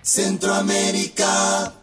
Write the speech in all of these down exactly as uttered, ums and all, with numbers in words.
Centroamérica.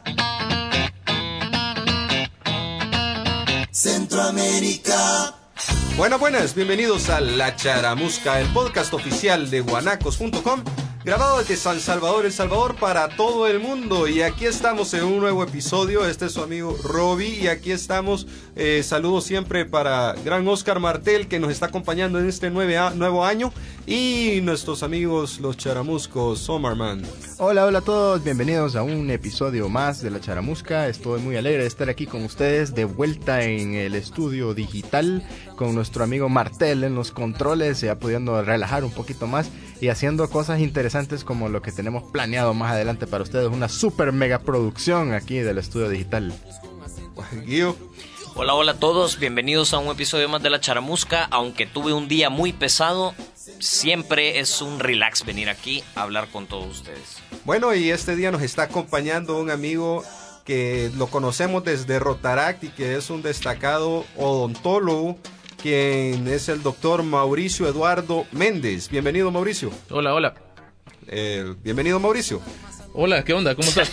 Centroamérica. Buenas, buenas, bienvenidos a La Charamusca, el podcast oficial de guanacos punto com, grabado desde San Salvador, El Salvador, para todo el mundo. Y aquí estamos en un nuevo episodio. Este es su amigo Robbie y aquí estamos. Eh, saludos siempre para gran Oscar Martel, que nos está acompañando en este nueve a, nuevo año, y nuestros amigos los charamuscos, Somarman. Hola, hola a todos, bienvenidos a un episodio más de La Charamusca. Estoy muy alegre de estar aquí con ustedes, de vuelta en el estudio digital, con nuestro amigo Martel en los controles, ya pudiendo relajar un poquito más y haciendo cosas interesantes como lo que tenemos planeado más adelante para ustedes, una super mega producción aquí del estudio digital. Guío. Hola, hola a todos, bienvenidos a un episodio más de La Charamusca. Aunque tuve un día muy pesado, siempre es un relax venir aquí a hablar con todos ustedes. Bueno, y este día nos está acompañando un amigo que lo conocemos desde Rotaract y que es un destacado odontólogo, quien es el doctor Mauricio Eduardo Méndez. Bienvenido, Mauricio. Hola, hola. Eh, bienvenido, Mauricio. Hola, ¿qué onda? ¿Cómo estás?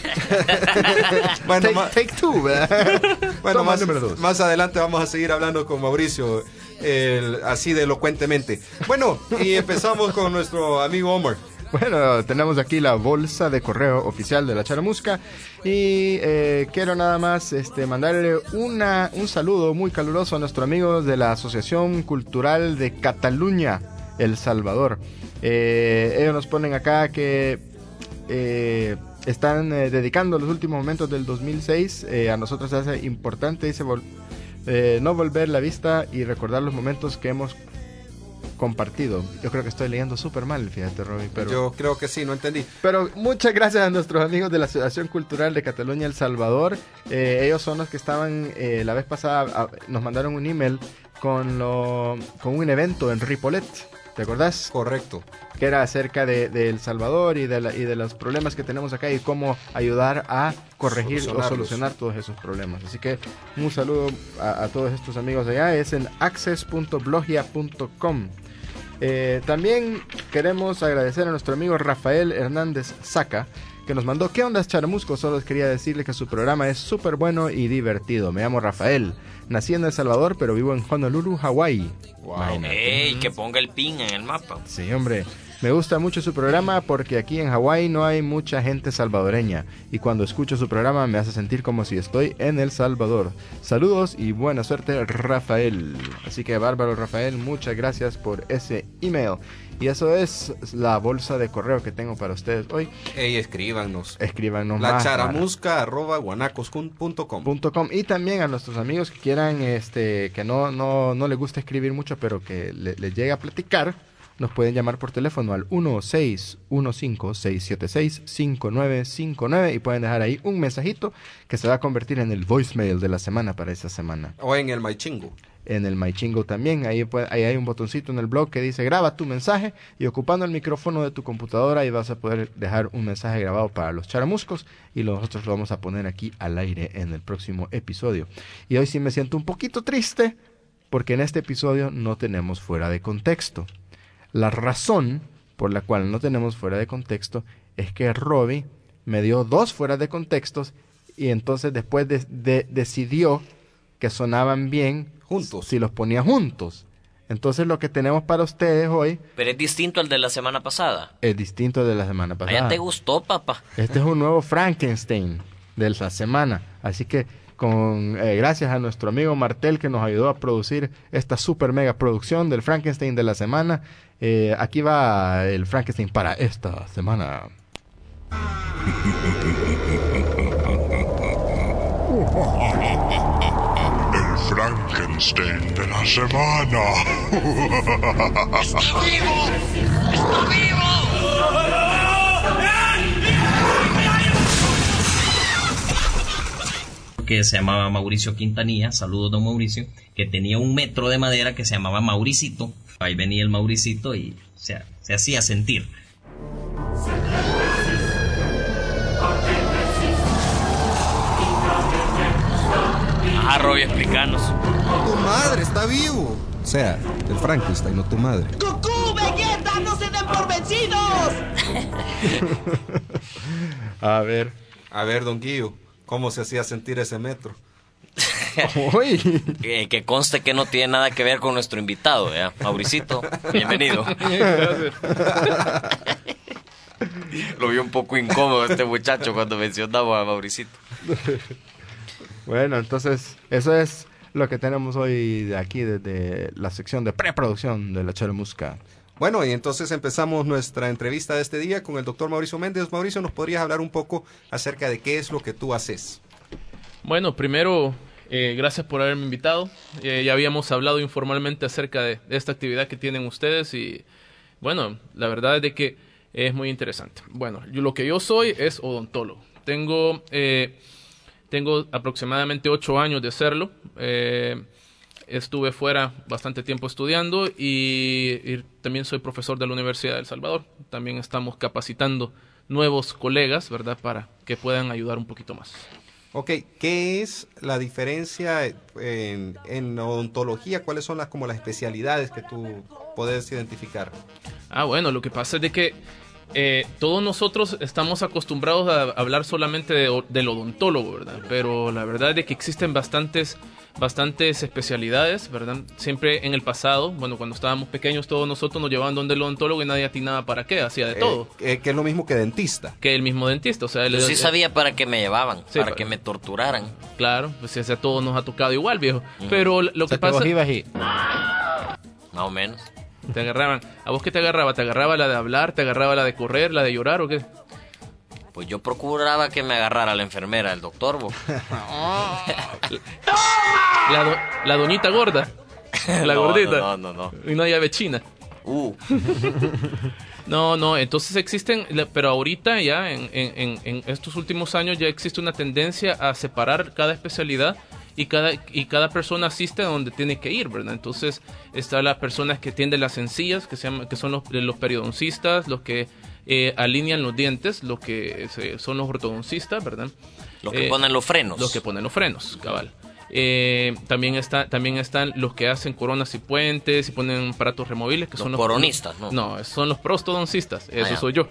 Bueno, take, ma- take two, ¿verdad? bueno Toma más, número dos. más adelante vamos a seguir hablando con Mauricio, eh, así de elocuentemente. Bueno, y empezamos con nuestro amigo Omar. Bueno, tenemos aquí la bolsa de correo oficial de La Charamusca y eh, quiero nada más este, mandarle una, un saludo muy caluroso a nuestros amigos de la Asociación Cultural de Cataluña, El Salvador. Eh, ellos nos ponen acá que eh, están eh, dedicando los últimos momentos del dos mil seis. Eh, a nosotros se hace importante, dice, vol- eh, no volver la vista y recordar los momentos que hemos compartido. Yo creo que estoy leyendo súper mal, fíjate, Robin, pero... Yo creo que sí, no entendí. Pero muchas gracias a nuestros amigos de la Asociación Cultural de Cataluña, El Salvador. Eh, ellos son los que estaban, eh, la vez pasada, a, nos mandaron un email con, lo, con un evento en Ripollet, ¿te acordás? Correcto. Que era acerca de, de El Salvador y de, la, y de los problemas que tenemos acá y cómo ayudar a corregir o solucionar todos esos problemas. Así que un saludo a, a todos estos amigos allá. Es en access punto blogia punto com. Eh, también queremos agradecer a nuestro amigo Rafael Hernández Saca, que nos mandó: ¿qué onda, charamuscos? Solo les quería decirle que su programa es súper bueno y divertido. Me llamo Rafael, nací en El Salvador, pero vivo en Honolulu, Hawái. Wow. Ey, que ponga el pin en el mapa. Sí, hombre. Me gusta mucho su programa porque aquí en Hawái no hay mucha gente salvadoreña y cuando escucho su programa me hace sentir como si estoy en El Salvador. Saludos y buena suerte, Rafael. Así que bárbaro, Rafael, muchas gracias por ese email. Y eso es la bolsa de correo que tengo para ustedes hoy. Ey, escríbanos. Escríbanos La más. charamusca arroba guanacos punto com. .com. Y también a nuestros amigos que quieran, este, que no, no, no les gusta escribir mucho, pero que le, les llegue a platicar, nos pueden llamar por teléfono al uno seis uno cinco, seis siete seis, cinco nueve cinco nueve y pueden dejar ahí un mensajito que se va a convertir en el voicemail de la semana para esa semana. O en el Maichingo. En el MyChingo también, ahí, puede, ahí hay un botoncito en el blog que dice graba tu mensaje y ocupando el micrófono de tu computadora ahí vas a poder dejar un mensaje grabado para los charamuscos y nosotros lo vamos a poner aquí al aire en el próximo episodio. Y hoy sí me siento un poquito triste porque en este episodio no tenemos fuera de contexto. La razón por la cual no tenemos fuera de contexto es que Robbie me dio dos fuera de contextos y entonces después de, de, decidió que sonaban bien juntos si los ponía juntos. Entonces lo que tenemos para ustedes hoy... Pero es distinto al de la semana pasada. Es distinto de la semana pasada. Allá te gustó, papá. Este es un nuevo Frankenstein de la semana. Así que con eh, gracias a nuestro amigo Martel que nos ayudó a producir esta super mega producción del Frankenstein de la semana. Eh, aquí va el Frankenstein para esta semana. El Frankenstein de la semana. ¡Está vivo! ¡Está vivo! Que se llamaba Mauricio Quintanilla, saludos don Mauricio, que tenía un metro de madera que se llamaba Mauricito. Ahí venía el Mauricito y se, se hacía sentir. Ah, Robbie, explícanos. Tu madre está vivo. O sea, el Frankenstein, no tu madre. ¡Goku, Vegeta, no se den por vencidos! A ver. A ver, don Guillo, ¿cómo se hacía sentir ese metro? Uy. Eh, que conste que no tiene nada que ver con nuestro invitado, ¿ya? Mauricito, bienvenido. Lo vi un poco incómodo este muchacho cuando mencionaba a Mauricito. Bueno, entonces, eso es lo que tenemos hoy de aquí, desde la sección de preproducción de La Charamusca. Bueno, y entonces empezamos nuestra entrevista de este día con el doctor Mauricio Méndez. Mauricio, ¿nos podrías hablar un poco acerca de qué es lo que tú haces? Bueno, primero, eh, gracias por haberme invitado. Eh, ya habíamos hablado informalmente acerca de, de esta actividad que tienen ustedes y, bueno, la verdad es de que es muy interesante. Bueno, yo, lo que yo soy es odontólogo. Tengo, eh, tengo aproximadamente ocho años de hacerlo. Eh, estuve fuera bastante tiempo estudiando y, y también soy profesor de la Universidad de El Salvador. También estamos capacitando nuevos colegas, ¿verdad?, para que puedan ayudar un poquito más. Ok, ¿qué es la diferencia en, en odontología? ¿Cuáles son las como las especialidades que tú puedes identificar? Ah, bueno, lo que pasa es de que eh, todos nosotros estamos acostumbrados a hablar solamente de, del odontólogo, ¿verdad? Pero la verdad es de que existen bastantes, bastantes especialidades, ¿verdad? Siempre en el pasado, bueno, cuando estábamos pequeños, todos nosotros nos llevaban donde el odontólogo y nadie atinaba para qué, hacía de todo. Eh, eh, que es lo mismo que dentista. Que el mismo dentista, o sea... Yo el, sí el, sabía para qué me llevaban, sí, para para que me torturaran. Claro, pues a todos nos ha tocado igual, viejo. Uh-huh. Pero lo que pasa... Más o menos. Te agarraban. ¿A vos qué te agarraba? ¿Te agarraba la de hablar? ¿Te agarraba la de correr? ¿La de llorar o qué? Pues yo procuraba que me agarrara la enfermera, el doctor. la, do, la doñita gorda. La no, gordita. No, no, no, no. Y una llave china. Uh. No, no, entonces existen, pero ahorita ya, en, en, en estos últimos años ya existe una tendencia a separar cada especialidad y cada y cada persona asiste a donde tiene que ir, ¿verdad? Entonces están las personas que tienden las encías, que se llaman, que son los, los periodoncistas, los que eh, alinean los dientes, los que se, son los ortodoncistas, ¿verdad? Los que eh, ponen los frenos. Los que ponen los frenos, cabal. Eh, también está también están los que hacen coronas y puentes y ponen aparatos removibles, que los son los coronistas, ¿no? No, son los prostodoncistas, eso ah, soy yo.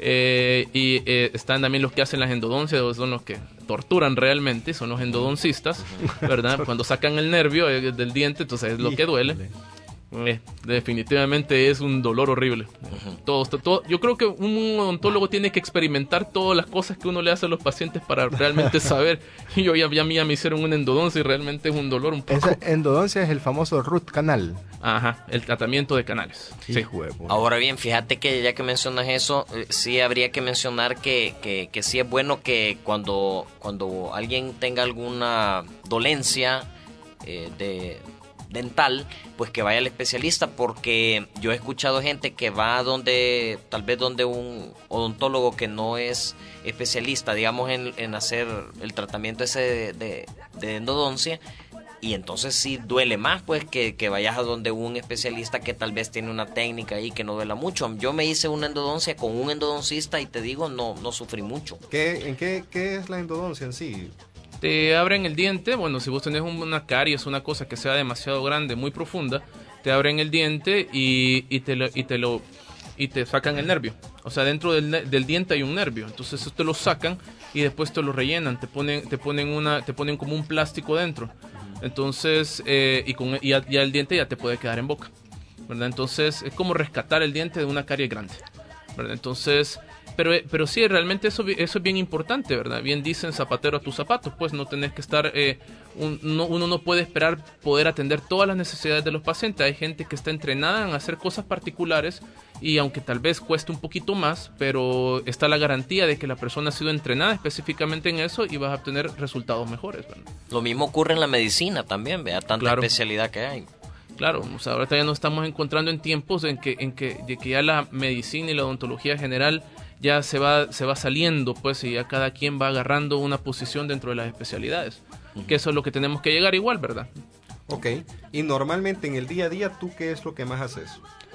Eh, y eh, están también los que hacen las endodoncias, son los que torturan realmente, son los endodoncistas, ¿verdad? Cuando sacan el nervio eh, del diente, entonces es lo que duele. Eh, definitivamente es un dolor horrible. Uh-huh. todo, todo, yo creo que un odontólogo tiene que experimentar todas las cosas que uno le hace a los pacientes para realmente saber. Y yo ya, ya, ya me hicieron una endodoncia y realmente es un dolor un poco. Esa endodoncia es el famoso root canal. Ajá, el tratamiento de canales. Sí. Ahora bien, fíjate que ya que mencionas eso, eh, sí habría que mencionar que, que, que sí es bueno que cuando, cuando alguien tenga alguna dolencia eh, de dental, pues que vaya al especialista, porque yo he escuchado gente que va donde, tal vez donde un odontólogo que no es especialista, digamos, en, en hacer el tratamiento ese de, de, de endodoncia, y entonces sí duele más, pues, que, que vayas a donde un especialista que tal vez tiene una técnica ahí que no duela mucho. Yo me hice una endodoncia con un endodoncista y te digo, no, no sufrí mucho. ¿Qué, en qué, qué es la endodoncia en sí? Te abren el diente, bueno, si vos tenés una caries, una cosa que sea demasiado grande, muy profunda, te abren el diente y, y, te, lo, y, te, lo, y te sacan el nervio. O sea, dentro del, del diente hay un nervio, entonces eso te lo sacan y después te lo rellenan, te ponen, te ponen, una, te ponen como un plástico dentro. Entonces, eh, y, con, y ya, ya el diente ya te puede quedar en boca, ¿verdad? Entonces, es como rescatar el diente de una carie grande, ¿verdad? Entonces... Pero, pero sí, realmente eso, eso es bien importante, ¿verdad? Bien dicen zapatero a tus zapatos, pues no tenés que estar, eh, un, no, uno no puede esperar poder atender todas las necesidades de los pacientes. Hay gente que está entrenada en hacer cosas particulares y aunque tal vez cueste un poquito más, pero está la garantía de que la persona ha sido entrenada específicamente en eso y vas a obtener resultados mejores, ¿verdad? Lo mismo ocurre en la medicina también, vea, tanta claro. especialidad que hay. Claro, o sea, ahorita ya nos estamos encontrando en tiempos en que, en que, de que ya la medicina y la odontología general ya se va se va saliendo, pues, y ya cada quien va agarrando una posición dentro de las especialidades. Uh-huh. Que eso es lo que tenemos que llegar igual, ¿verdad? Ok. Y normalmente en el día a día, ¿tú qué es lo que más haces?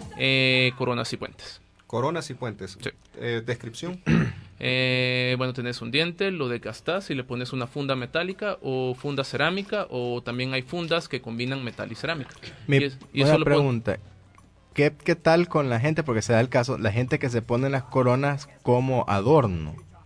Eh, coronas y puentes. Coronas y puentes. Sí. Eh, ¿Descripción? Eh, bueno, tenés un diente, lo desgastás y le pones una funda metálica o funda cerámica, o también hay fundas que combinan metal y cerámica. Mi y es, y eso lo pregunta, ¿qué, ¿qué tal con la gente? Porque se da el caso, la gente que se pone las coronas como adorno.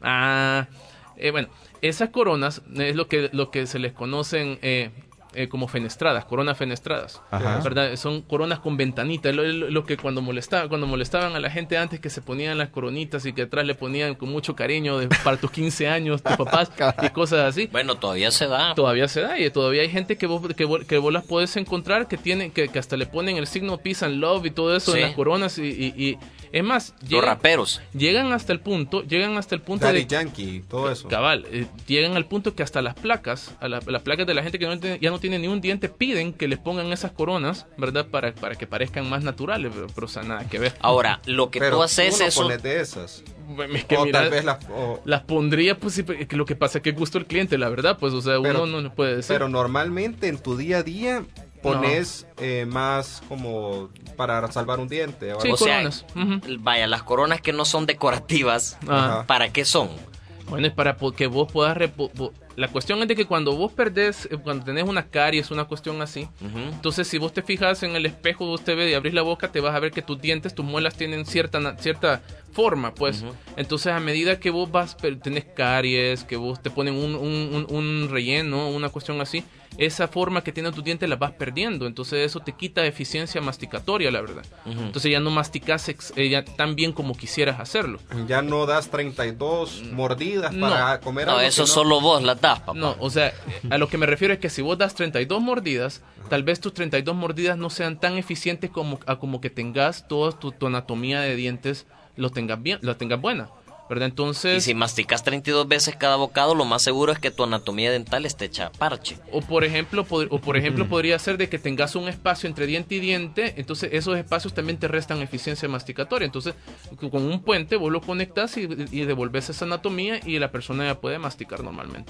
Ah, eh, bueno, esas coronas es lo que, lo que se les conocen... Eh, Eh, como fenestradas, coronas fenestradas, Ajá. ¿verdad? Son coronas con ventanita, lo, lo, lo que cuando molestaba, cuando molestaban a la gente antes, que se ponían las coronitas y que atrás le ponían con mucho cariño de, para tus quince años, tus papás y cosas así. Bueno, todavía se da. Todavía se da y todavía hay gente que vos, que vos, que vos las puedes encontrar que tienen, que, que hasta le ponen el signo Peace and Love y todo eso Sí. en las coronas y, y, y es más, Los llegan, raperos. llegan hasta el punto, llegan hasta el punto Daddy de Yankee, todo eso. cabal, eh, llegan al punto que hasta las placas, a la- las placas de la gente que no tiene- ya no tiene ni un diente, piden que les pongan esas coronas, ¿verdad? Para, para que parezcan más naturales, pero, pero o sea, nada que ver. Ahora, lo que Pero tú haces no eso... pones de esas. Es que o mira, tal vez las... o- las pondría, pues sí, pero que lo que pasa es que gusto el cliente, la verdad, pues, o sea, Pero- uno no le puede decir. Pero normalmente en tu día a día pones eh, más como para salvar un diente. o Sí, algo. O sea, coronas. Ujú. vaya, las coronas que no son decorativas, Ah. ¿para qué son? Bueno, es para po- que vos puedas... repo- vo- la cuestión es de que cuando vos perdés, eh, cuando tenés una caries, una cuestión así, Ujú. entonces si vos te fijas en el espejo, vos te ves y abrís la boca, te vas a ver que tus dientes, tus muelas tienen cierta na- cierta forma, pues. Ujú. Entonces a medida que vos vas, per- tenés caries, que vos te ponen un, un, un, un relleno, una cuestión así, esa forma que tienen tus dientes la vas perdiendo, entonces eso te quita eficiencia masticatoria, la verdad. Ujú. Entonces ya no masticas ex- eh, ya tan bien como quisieras hacerlo. Ya no das treinta y dos mordidas No. para comer No, algo. eso sino- solo vos las das, papá. No, o sea, a lo que me refiero es que si vos das treinta y dos mordidas, tal vez tus treinta y dos mordidas no sean tan eficientes como, a como que tengas toda tu, tu anatomía de dientes, lo tengas bien, lo tengas buena, ¿verdad? Y Entonces, si masticas treinta y dos veces cada bocado, lo más seguro es que tu anatomía dental esté hecha parche. o por ejemplo, pod- o por ejemplo podría ser de que tengas un espacio entre diente y diente, entonces esos espacios también te restan eficiencia masticatoria. Entonces, con un puente vos lo conectas y, y devolves esa anatomía y la persona ya puede masticar normalmente.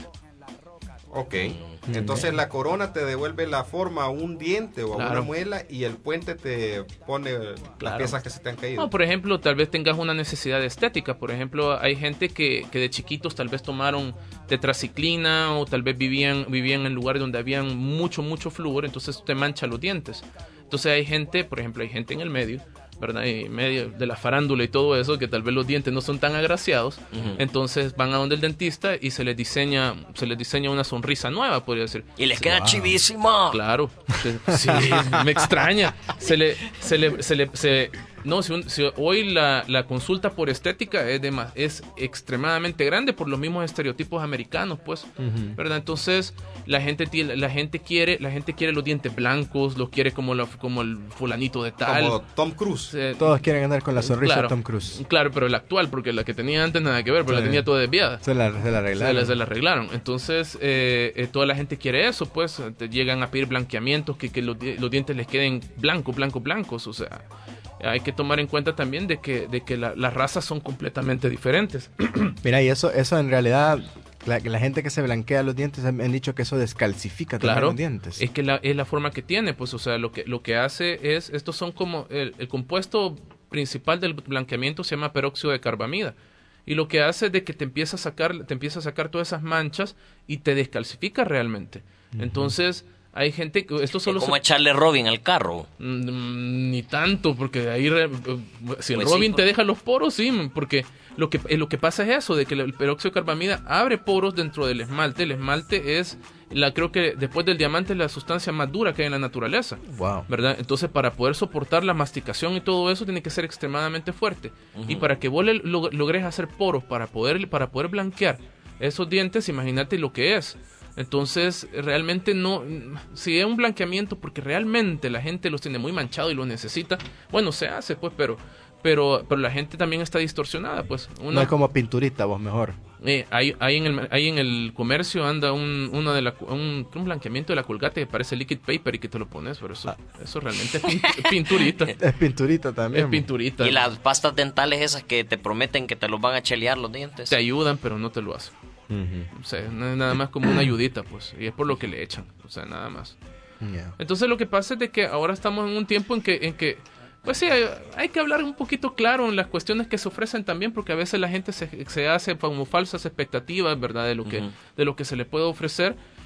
Ok. Entonces la corona te devuelve la forma a un diente o a Claro. una muela y el puente te pone las Claro. piezas que se te han caído. No, por ejemplo, tal vez tengas una necesidad estética. Por ejemplo, hay gente que, que de chiquitos tal vez tomaron tetraciclina o tal vez vivían, vivían en lugares donde habían mucho, mucho flúor, entonces te mancha los dientes. Entonces hay gente, por ejemplo, hay gente en el medio, ¿verdad? En medio de la farándula y todo eso, que tal vez los dientes no son tan agraciados, Ujú. entonces van a donde el dentista y se les diseña, se les diseña una sonrisa nueva, podría decir. Y les queda chivísima. Claro, se- sí, me extraña. Se le, se le, se le, se- no, si, un- si hoy la, la consulta por estética es, de más, es extremadamente grande por los mismos estereotipos americanos, pues, ¿verdad? Entonces la gente tiene, la gente quiere, la gente quiere los dientes blancos, los quiere como la, como el fulanito de tal. Como Tom Cruise. Eh, Todos quieren andar con la sonrisa claro, de Tom Cruise. Claro, pero la actual, porque la que tenía antes nada que ver, pero Sí. la tenía toda desviada. Se la, se la Se arreglaron. la, se la arreglaron. Entonces, eh, eh, toda la gente quiere eso, pues. Te llegan a pedir blanqueamientos, que, que los, di- los dientes les queden blancos, blancos, blancos. O sea, hay que tomar en cuenta también de que, de que la- las razas son completamente diferentes. Mira, y eso, eso en realidad, la, la gente que se blanquea los dientes han, han dicho que eso descalcifica también Claro, los dientes. es que la, es la forma que tiene, pues, o sea, lo que, lo que hace es, estos son como, el, el compuesto principal del blanqueamiento se llama peróxido de carbamida. Y lo que hace es de que te empieza a sacar, te empieza a sacar todas esas manchas y te descalcifica realmente. Entonces, hay gente que esto solo Es como se- echarle Robin al carro. Mm, ni tanto, porque ahí re- eh, si el Pues sí, Robin pues. te deja los poros, sí, porque lo que eh, lo que pasa es eso, de que el peróxido de carbamida abre poros dentro del esmalte. El esmalte es, la creo que después del diamante, es la sustancia más dura que hay en la naturaleza. Wow. ¿Verdad? Entonces, para poder soportar la masticación y todo eso, tiene que ser extremadamente fuerte. Y para que vos le- log- logres hacer poros para poder, para poder blanquear esos dientes, imagínate lo que es. Entonces, realmente no, si es un blanqueamiento porque realmente la gente los tiene muy manchado y lo necesita, bueno, se hace, pues, pero pero pero la gente también está distorsionada, pues. No Una, es como pinturita, vos mejor. eh, hay, hay, en el, hay en el comercio anda un, uno de la, un, un blanqueamiento de la Colgate que parece liquid paper y que te lo pones, pero eso, eso realmente es pin- pinturita. Es pinturita también. Es pinturita. Y las pastas dentales esas que te prometen que te los van a chelear los dientes. Te ayudan, pero no te lo hacen. Ujú. O sea, no es nada más como una ayudita, pues. Y es por lo que le echan. O sea, nada más. Ya. Entonces lo que pasa es de que ahora estamos en un tiempo en que, en que pues sí, hay, hay que hablar un poquito claro en las cuestiones que se ofrecen también, porque a veces la gente se, se hace como falsas expectativas, ¿verdad? De lo que, Ujú. de lo que se le puede ofrecer.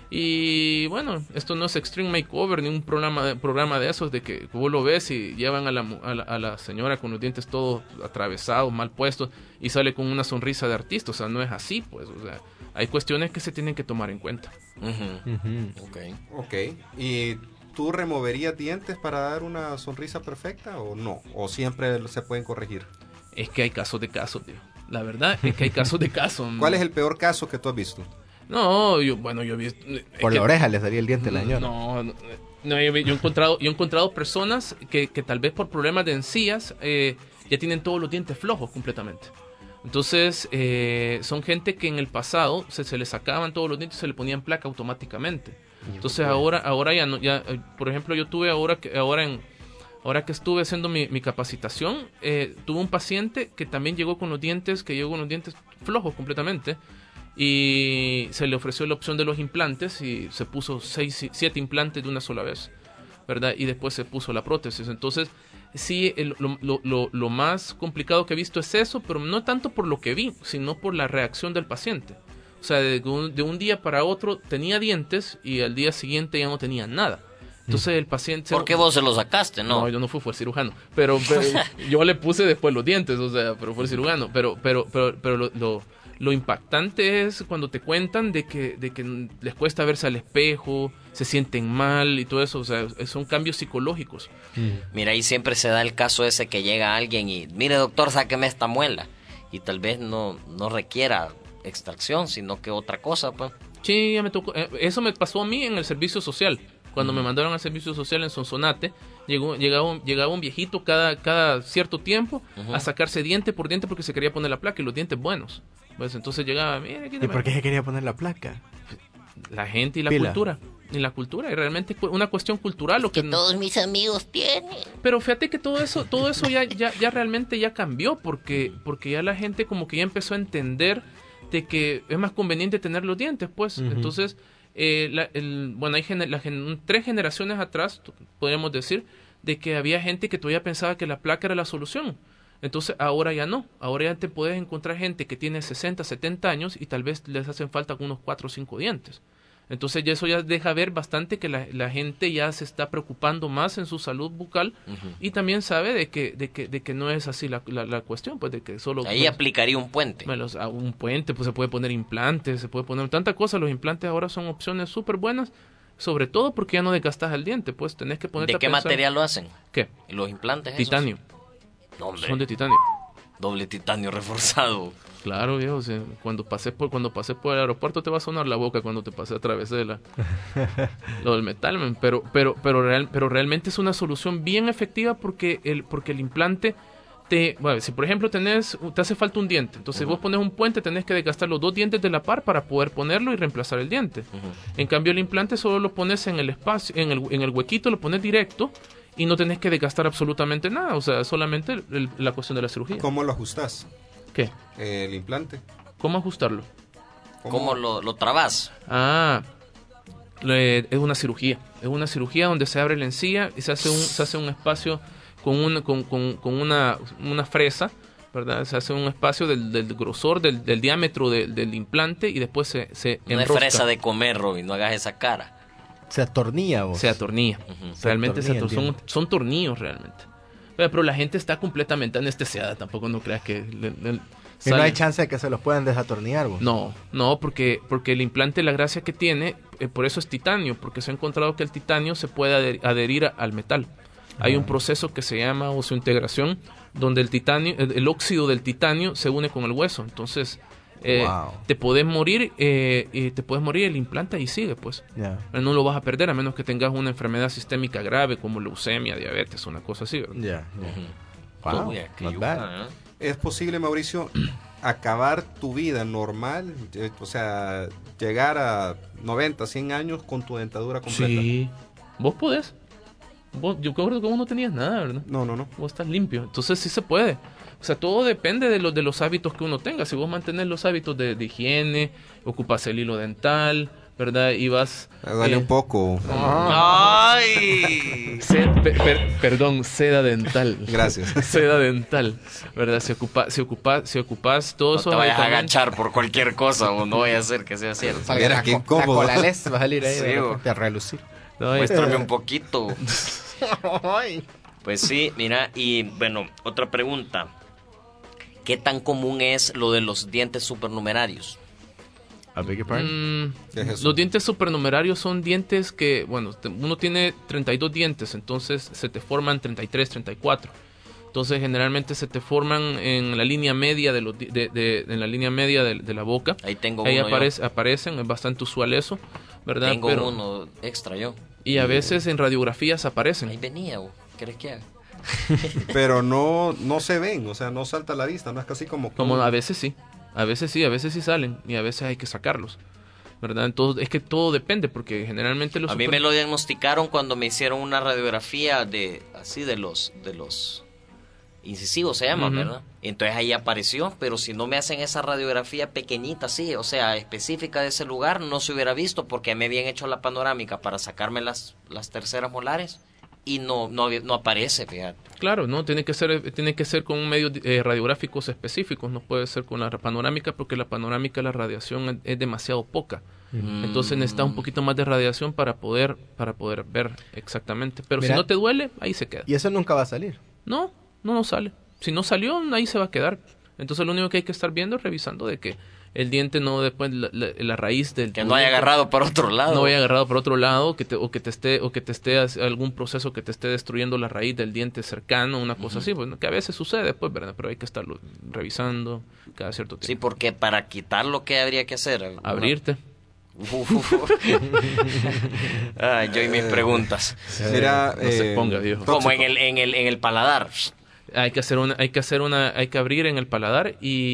Y bueno, esto no es Extreme Makeover ni un programa de, programa de esos de que vos lo ves y llevan a la, a, la, a la señora con los dientes todos atravesados, mal puestos y sale con una sonrisa de artista. O sea, no es así, pues. O sea, hay cuestiones que se tienen que tomar en cuenta. Uh-huh. Uh-huh. Okay. Ok. ¿Y tú removerías dientes para dar una sonrisa perfecta o no? ¿O siempre se pueden corregir? Es que hay casos de casos, tío. La verdad es que hay casos de casos. ¿Cuál es el peor caso que tú has visto? No, yo, bueno, yo he visto... Por la oreja le salía el diente a la señora. No, no, no yo, yo he encontrado, yo he encontrado personas que, que tal vez por problemas de encías eh, ya tienen todos los dientes flojos completamente. Entonces, eh, son gente que en el pasado se, se les sacaban todos los dientes y se le ponían placa automáticamente. Entonces, ahora ahora ya no, ya, eh, por ejemplo, yo tuve ahora que ahora en ahora que estuve haciendo mi, mi capacitación, eh, tuve un paciente que también llegó con los dientes, que llegó con los dientes flojos completamente. Y se le ofreció la opción de los implantes y se puso seis, siete implantes de una sola vez, ¿verdad? Y después se puso la prótesis. Entonces, sí, el, lo, lo, lo, lo más complicado que he visto es eso, pero no tanto por lo que vi, sino por la reacción del paciente. O sea, de un, de un día para otro tenía dientes y al día siguiente ya no tenía nada. Entonces el paciente... ¿Por qué vos se lo sacaste, no? No, yo no fui, fue el cirujano. Pero, pero yo le puse después los dientes, o sea, pero fue el cirujano. Pero, pero, pero, pero lo... lo Lo impactante es cuando te cuentan de que, de que les cuesta verse al espejo, se sienten mal y todo eso, o sea, son cambios psicológicos. Mm. Mira, ahí siempre se da el caso ese que llega alguien y, mire doctor, sáqueme esta muela. Y tal vez no, no requiera extracción, sino que otra cosa, pues. Sí, ya me tocó, eso me pasó a mí en el servicio social. Cuando mm. me mandaron al servicio social en Sonsonate, llegó, llegaba, un, llegaba un viejito cada, cada cierto tiempo uh-huh. a sacarse diente por diente porque se quería poner la placa y los dientes buenos. Pues entonces llegaba, mira, ¿y por qué se quería poner la placa? La gente y la Pila. cultura. Y la cultura, y realmente es una cuestión cultural. Lo que, que todos mis amigos tienen. Pero fíjate que todo eso, todo eso ya, ya, ya realmente ya cambió, porque, porque ya la gente como que ya empezó a entender de que es más conveniente tener los dientes, pues. Uh-huh. Entonces, eh, la, el, bueno, hay gener, la, tres generaciones atrás, podríamos decir, de que había gente que todavía pensaba que la placa era la solución. Entonces ahora ya no, ahora ya te puedes encontrar gente que tiene sesenta, setenta años y tal vez les hacen falta unos cuatro o cinco dientes. Entonces ya eso ya deja ver bastante que la, la gente ya se está preocupando más en su salud bucal uh-huh. y también sabe de que, de que, de que no es así la, la, la cuestión, pues de que solo... Ahí pues, aplicaría un puente. Bueno, un puente, pues se puede poner implantes, se puede poner tanta cosa, los implantes ahora son opciones súper buenas, sobre todo porque ya no desgastas el diente, pues tenés que ponerte ¿De qué a pensar, material lo hacen? ¿Qué? Los implantes Titanio. Esos? No, hombre. Son de titanio. Doble titanio reforzado. Claro, viejo, o sea, cuando pases por cuando pases por el aeropuerto te va a sonar la boca cuando te pases a través de la lo del metal, man. pero pero pero real, pero realmente es una solución bien efectiva porque el porque el implante te, bueno, si por ejemplo tenés te hace falta un diente, entonces uh-huh. vos pones un puente, tenés que desgastar los dos dientes de la par para poder ponerlo y reemplazar el diente. Uh-huh. En cambio el implante solo lo pones en el espacio, en el en el huequito, lo pones directo. Y no tenés que desgastar absolutamente nada, o sea, solamente el, la cuestión de la cirugía. ¿Cómo lo ajustás? ¿Qué? Eh, el implante. ¿Cómo ajustarlo? ¿Cómo, ¿Cómo lo, lo trabas? Ah, le, es una cirugía. Es una cirugía donde se abre la encía y se hace un, se hace un espacio con, un, con, con, con una, una fresa, ¿verdad? Se hace un espacio del, del grosor, del, del diámetro de, del implante y después se, se no enrosca. No es fresa de comer, Robin, no hagas esa cara. Se atornilla, vos. Se atornilla. Uh-huh. Realmente se atornilla, se ator- son, son tornillos realmente. Pero, pero la gente está completamente anestesiada. Tampoco no creas que... Le, le, y sale. No hay chance de que se los puedan desatornillar, vos. No, no, porque, porque el implante, la gracia que tiene, eh, por eso es titanio, porque se ha encontrado que el titanio se puede adher- adherir a, al metal. Uh-huh. Hay un proceso que se llama oseointegración, donde el titanio, el, el óxido del titanio se une con el hueso. Entonces... Eh, wow. te puedes morir eh, y te puedes morir el implante y sigue pues yeah. no lo vas a perder a menos que tengas una enfermedad sistémica grave como leucemia, diabetes, una cosa así, ¿verdad? Yeah, yeah. Wow, not bad. ¿Es posible, Mauricio, acabar tu vida normal, o sea, llegar a noventa, cien años con tu dentadura completa? Sí, vos podés. Vos, yo creo que vos no tenías nada, ¿verdad? No, no, no. Vos estás limpio, entonces sí se puede. O sea, todo depende de los de los hábitos que uno tenga. Si vos mantenés los hábitos de, de higiene, ocupas el hilo dental, ¿verdad? Y vas... Dale eh, un poco. ¡Ay! se- per- per- perdón, seda dental. Gracias. Seda dental, ¿verdad? Si ocupa, si ocupa, si ocupas todos No esos te vayas a aditamentos- agachar por cualquier cosa o no vaya a ser que sea cierto. Salga Viera la, qué co- la incómodo. cola les va a salir ahí Sí, de bo. repente a relucir. No, y- Muéstrame un poquito. Pues sí, mira, y bueno, otra pregunta. ¿Qué tan común es lo de los dientes supernumerarios? I beg your pardon? Mm, ¿Qué es eso? los dientes supernumerarios son dientes que, bueno, te- uno tiene treinta y dos dientes, entonces se te forman treinta y tres, treinta y cuatro. Entonces generalmente se te forman en la línea media de, los, di- de, de- en la línea media de, de la boca. Ahí tengo Ahí uno aparece, aparecen, es bastante usual eso, yo. ¿verdad? Tengo Pero- uno extra yo. Y a veces en radiografías aparecen. Ahí venía, ¿o? ¿Querés que haga? Pero no, no se ven, o sea, no salta a la vista, no es casi como... Como a veces sí, a veces sí, a veces sí salen y a veces hay que sacarlos, ¿verdad? Entonces es que todo depende porque generalmente los A mí super- me lo diagnosticaron cuando me hicieron una radiografía de así de los de los incisivos se llaman, Ujú. ¿verdad? Entonces ahí apareció, pero si no me hacen esa radiografía pequeñita así, o sea, específica de ese lugar, no se hubiera visto porque me habían hecho la panorámica para sacarme las las terceras molares y no no había- no aparece, fíjate. Claro, no tiene que ser tiene que ser con un medio eh, radiográficos específicos, no puede ser con la panorámica porque la panorámica la radiación es, es demasiado poca. Entonces necesitas un poquito más de radiación para poder para poder ver exactamente, pero Mira. si no te duele, ahí se queda. Y eso nunca va a salir. No, no no sale. Si no salió, ahí se va a quedar. Entonces lo único que hay que estar viendo es revisando de que el diente no después la, la- la raíz del Que no haya diente agarrado por otro lado. no haya agarrado por otro lado que te, o que te esté o que te esté hace- algún proceso que te esté destruyendo la raíz del diente cercano, una cosa así, bueno, que a veces sucede pues, ¿verdad? Pero hay que estarlo revisando cada cierto Sí, tiempo. porque para quitarlo, ¿qué habría que hacer? Abrirte. Uf, uf, uf. Ay, yo y mis preguntas. Mira, No se eh, ponga, viejo. Como en el, en el, en el paladar. Hay que hacer una hay que hacer una hay que abrir en el paladar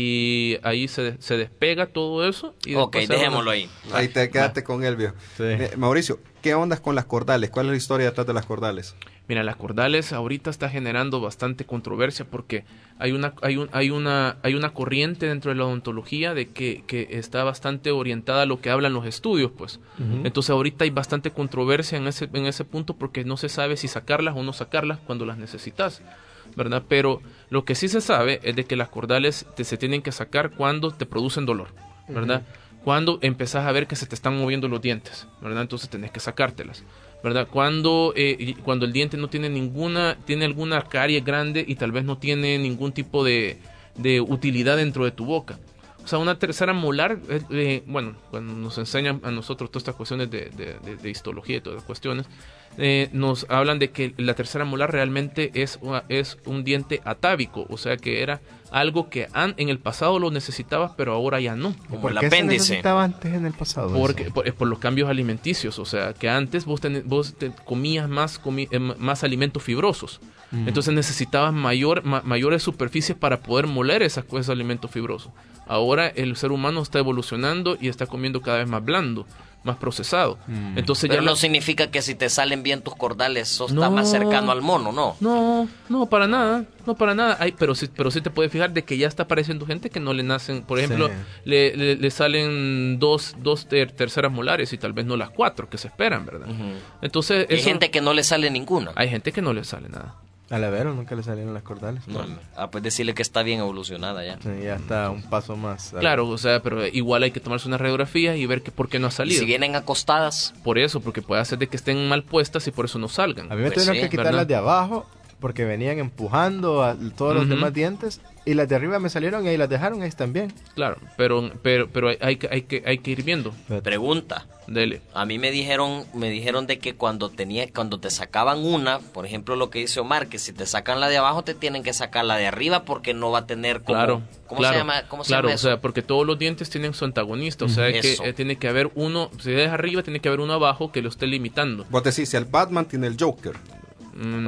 y ahí se, se despega todo eso y Ok, después se dejémoslo abre- ahí. Ahí te quedaste con él, viejo. Sí. Eh, Mauricio, ¿qué ondas con las cordales? ¿Cuál es la historia detrás de las cordales? Mira, las cordales ahorita está generando bastante controversia porque hay una hay un hay una hay una corriente dentro de la odontología de que, que está bastante orientada a lo que hablan los estudios, pues. Entonces ahorita hay bastante controversia en ese en ese punto porque no se sabe si sacarlas o no sacarlas cuando las necesitas, ¿verdad? Pero lo que sí se sabe es de que las cordales te, se tienen que sacar cuando te producen dolor, ¿verdad? Cuando empezás a ver que se te están moviendo los dientes, ¿verdad? Entonces tenés que sacártelas, ¿verdad? Cuando eh, y- cuando el diente no tiene ninguna, tiene alguna carie grande y tal vez no tiene ningún tipo de, de utilidad dentro de tu boca. O sea, una tercera molar, eh, eh, bueno, cuando nos enseñan a nosotros todas estas cuestiones de, de, de- de histología y todas las cuestiones, eh, nos hablan de que la tercera molar realmente es, una- es un diente atávico, o sea que era algo que an- en el pasado lo necesitabas, pero ahora ya no. Como ¿Por el qué se apéndice. necesitaba antes en el pasado? Porque, eso? por, por los cambios alimenticios, o sea, que antes vos, ten- vos te comías más, comi- eh, más alimentos fibrosos. Entonces necesitabas mayor, ma- mayores superficies para poder moler esas, esos alimentos fibrosos. Ahora el ser humano está evolucionando y está comiendo cada vez más blando, más procesado. Entonces Pero ya no la- significa que si te salen bien tus cordales, sos No. está más cercano al mono, ¿no? No, no, para nada, no para nada. Hay, pero sí, pero sí te puedes fijar de que ya está apareciendo gente que no le nacen, por ejemplo, Sí. le, le- le salen dos, dos ter- terceras molares y tal vez no las cuatro que se esperan, ¿verdad? Entonces, Hay eso- gente que no le sale ninguna. hay gente que no le sale nada. A la Vero nunca le salieron las cordales. No, ah, pues decirle que está bien evolucionada ya. Sí, ya está un paso más. Claro, o sea, pero igual hay que tomarse una radiografía y ver que por qué no ha Y salido. si vienen acostadas, Por eso, porque puede hacer de que estén mal puestas y por eso no salgan. A mí me Pues tuvieron sí, que quitar ¿verdad? las de abajo porque venían empujando a todos los Ujú. demás dientes y las de arriba me salieron y ahí las dejaron, ahí están bien. Claro, pero pero pero hay, hay que hay que hay que ir viendo. pregunta. Dele. A mí me dijeron, me dijeron de que cuando tenía, cuando te sacaban una, por ejemplo lo que dice Omar, que si te sacan la de abajo te tienen que sacar la de arriba porque no va a tener como, Claro, ¿cómo claro, se llama? ¿Cómo se claro, llama eso? o sea, porque todos los dientes tienen su antagonista, o sea, es Eso. que eh, tiene que haber uno, si es arriba, tiene que haber uno abajo que lo esté limitando. Vos decís, si el Batman tiene el Joker. Mm,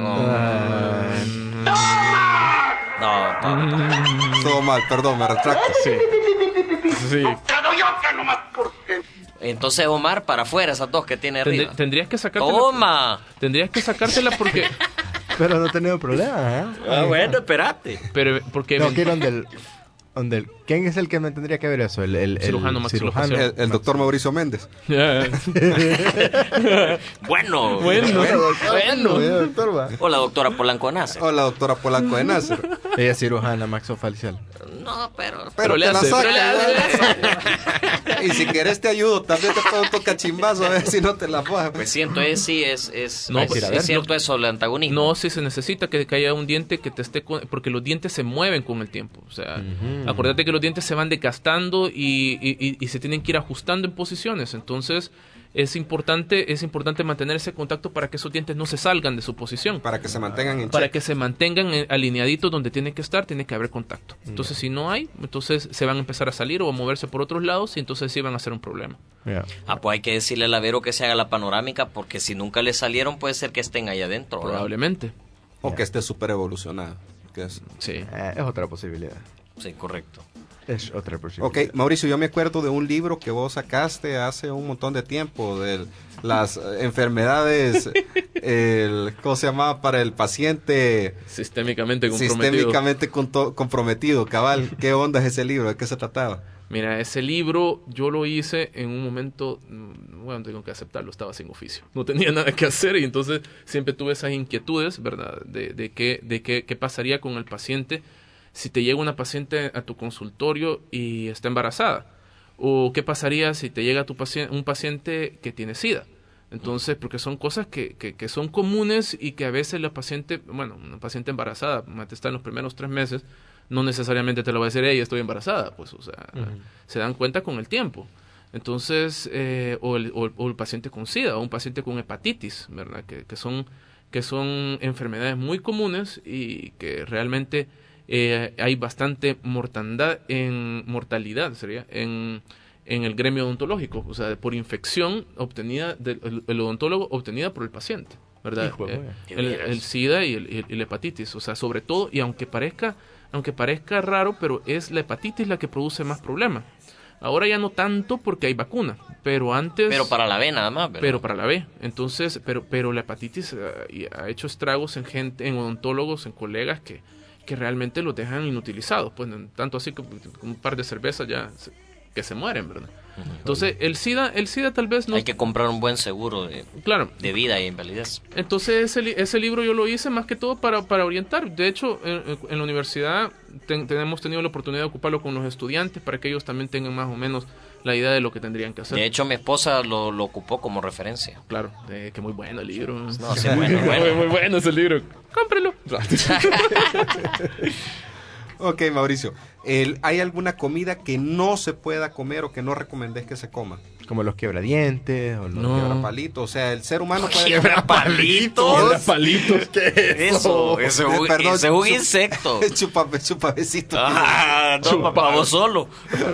No, no, no. Todo mal, perdón, me retracto. sí. Sí. Entonces Omar para afuera esas dos que tiene Tendrí- arriba. tendrías que sacártela. Toma. Tendrías que sacártela porque Pero no he tenido problema, ¿eh? Ah, bueno, espérate. pero porque Tengo que ir donde el... Donde el- ¿Quién es el que me tendría que ver eso? El, el, el Cirujano maxilofacial. El, el doctor Mauricio Méndez. Bueno, Bueno. Bueno, bueno, doctor, va. o la doctora Polanco Nace. O la doctora Polanco de Nasser. Ella es cirujana maxofacial. No, pero... Pero, Pero le te la hace, saca, pero le igual. Y si querés te ayudo, también te puedo tocar chimbazo a ver si no te la bajas. Pues sí, entonces sí es, es, No, es, pues, a es ver, cierto eso, el antagonismo. No, sí se necesita que, que haya un diente que te esté... con- porque los dientes se mueven con el tiempo. O sea, acuérdate que los dientes se van desgastando y, y, y- y se tienen que ir ajustando en posiciones. Entonces, es importante, es importante mantener ese contacto para que esos dientes no se salgan de su posición. Para que se mantengan en Para check. que se mantengan eh, alineaditos donde tienen que estar, tiene que haber contacto. Entonces, si no hay, entonces se van a empezar a salir o a moverse por otros lados y entonces sí van a ser un problema. Ya. Ah, pues hay que decirle al Avero que se haga la panorámica, porque si nunca le salieron, puede ser que estén ahí adentro. ¿verdad? Probablemente. O que esté súper evolucionado. Que es- Sí. Eh, es otra posibilidad. Sí, correcto. Es otra posibilidad. Ok, Mauricio, yo me acuerdo de un libro que vos sacaste hace un montón de tiempo de las eh, enfermedades, el, ¿cómo se llamaba? Para el paciente Sistémicamente comprometido. sistémicamente conto- comprometido, cabal. ¿Qué onda es ese libro? ¿De qué se trataba? Mira, ese libro yo lo hice en un momento, mm, bueno, tengo que aceptarlo, estaba sin oficio. No tenía nada que hacer y entonces siempre tuve esas inquietudes, ¿verdad? De, de, qué, de qué, qué pasaría con el paciente si te llega una paciente a tu consultorio y está embarazada. O qué pasaría si te llega a tu paciente, un paciente que tiene SIDA. Entonces, porque son cosas que, que, que son comunes y que a veces la paciente, bueno, una paciente embarazada, está en los primeros tres meses, no necesariamente te lo va a decir, ella estoy embarazada, pues, o sea, se dan cuenta con el tiempo. Entonces, eh, o, el, o, el, o el paciente con SIDA, o un paciente con hepatitis, ¿verdad? Que, que, son, que son enfermedades muy comunes y que realmente eh, hay bastante mortandad en, mortalidad, sería, en, en el gremio odontológico, o sea, por infección obtenida, del el, el odontólogo obtenida por el paciente, ¿verdad? Hijo de Eh, puta. el, el SIDA y el, y, y la hepatitis, o sea, sobre todo, y aunque parezca, aunque parezca raro, pero es la hepatitis la que produce más problemas. Ahora ya no tanto porque hay vacuna, pero antes... Pero para la B nada más, ¿verdad? Pero para la B. Entonces, pero, pero la hepatitis eh, ha hecho estragos en gente, en odontólogos, en colegas que, que realmente los dejan inutilizados. Pues tanto así que un par de cervezas ya se, que se mueren, ¿verdad? Entonces, el SIDA, el SIDA tal vez no... Hay que comprar un buen seguro de, Claro. de vida e invalidez. Entonces ese, li- ese libro yo lo hice más que todo para, para orientar. De hecho, en, en la universidad ten- tenemos tenido la oportunidad de ocuparlo con los estudiantes para que ellos también tengan más o menos la idea de lo que tendrían que hacer. De hecho, mi esposa lo, lo ocupó como referencia. Claro, eh, que muy bueno el libro. No, sí, bueno, bueno. Muy, muy bueno ese libro. Cómprelo. Ok, Mauricio. El, ¿Hay alguna comida que no se pueda comer o que no recomendés que se coma? Como los quebradientes o los No. Quebrapalitos. O sea, el ser humano puede... quiebra palitos. Palitos. Eso, ese es un, Perdón, ese es un chup- insecto. Chupa, chupavecito. Ah, no, para vos solo.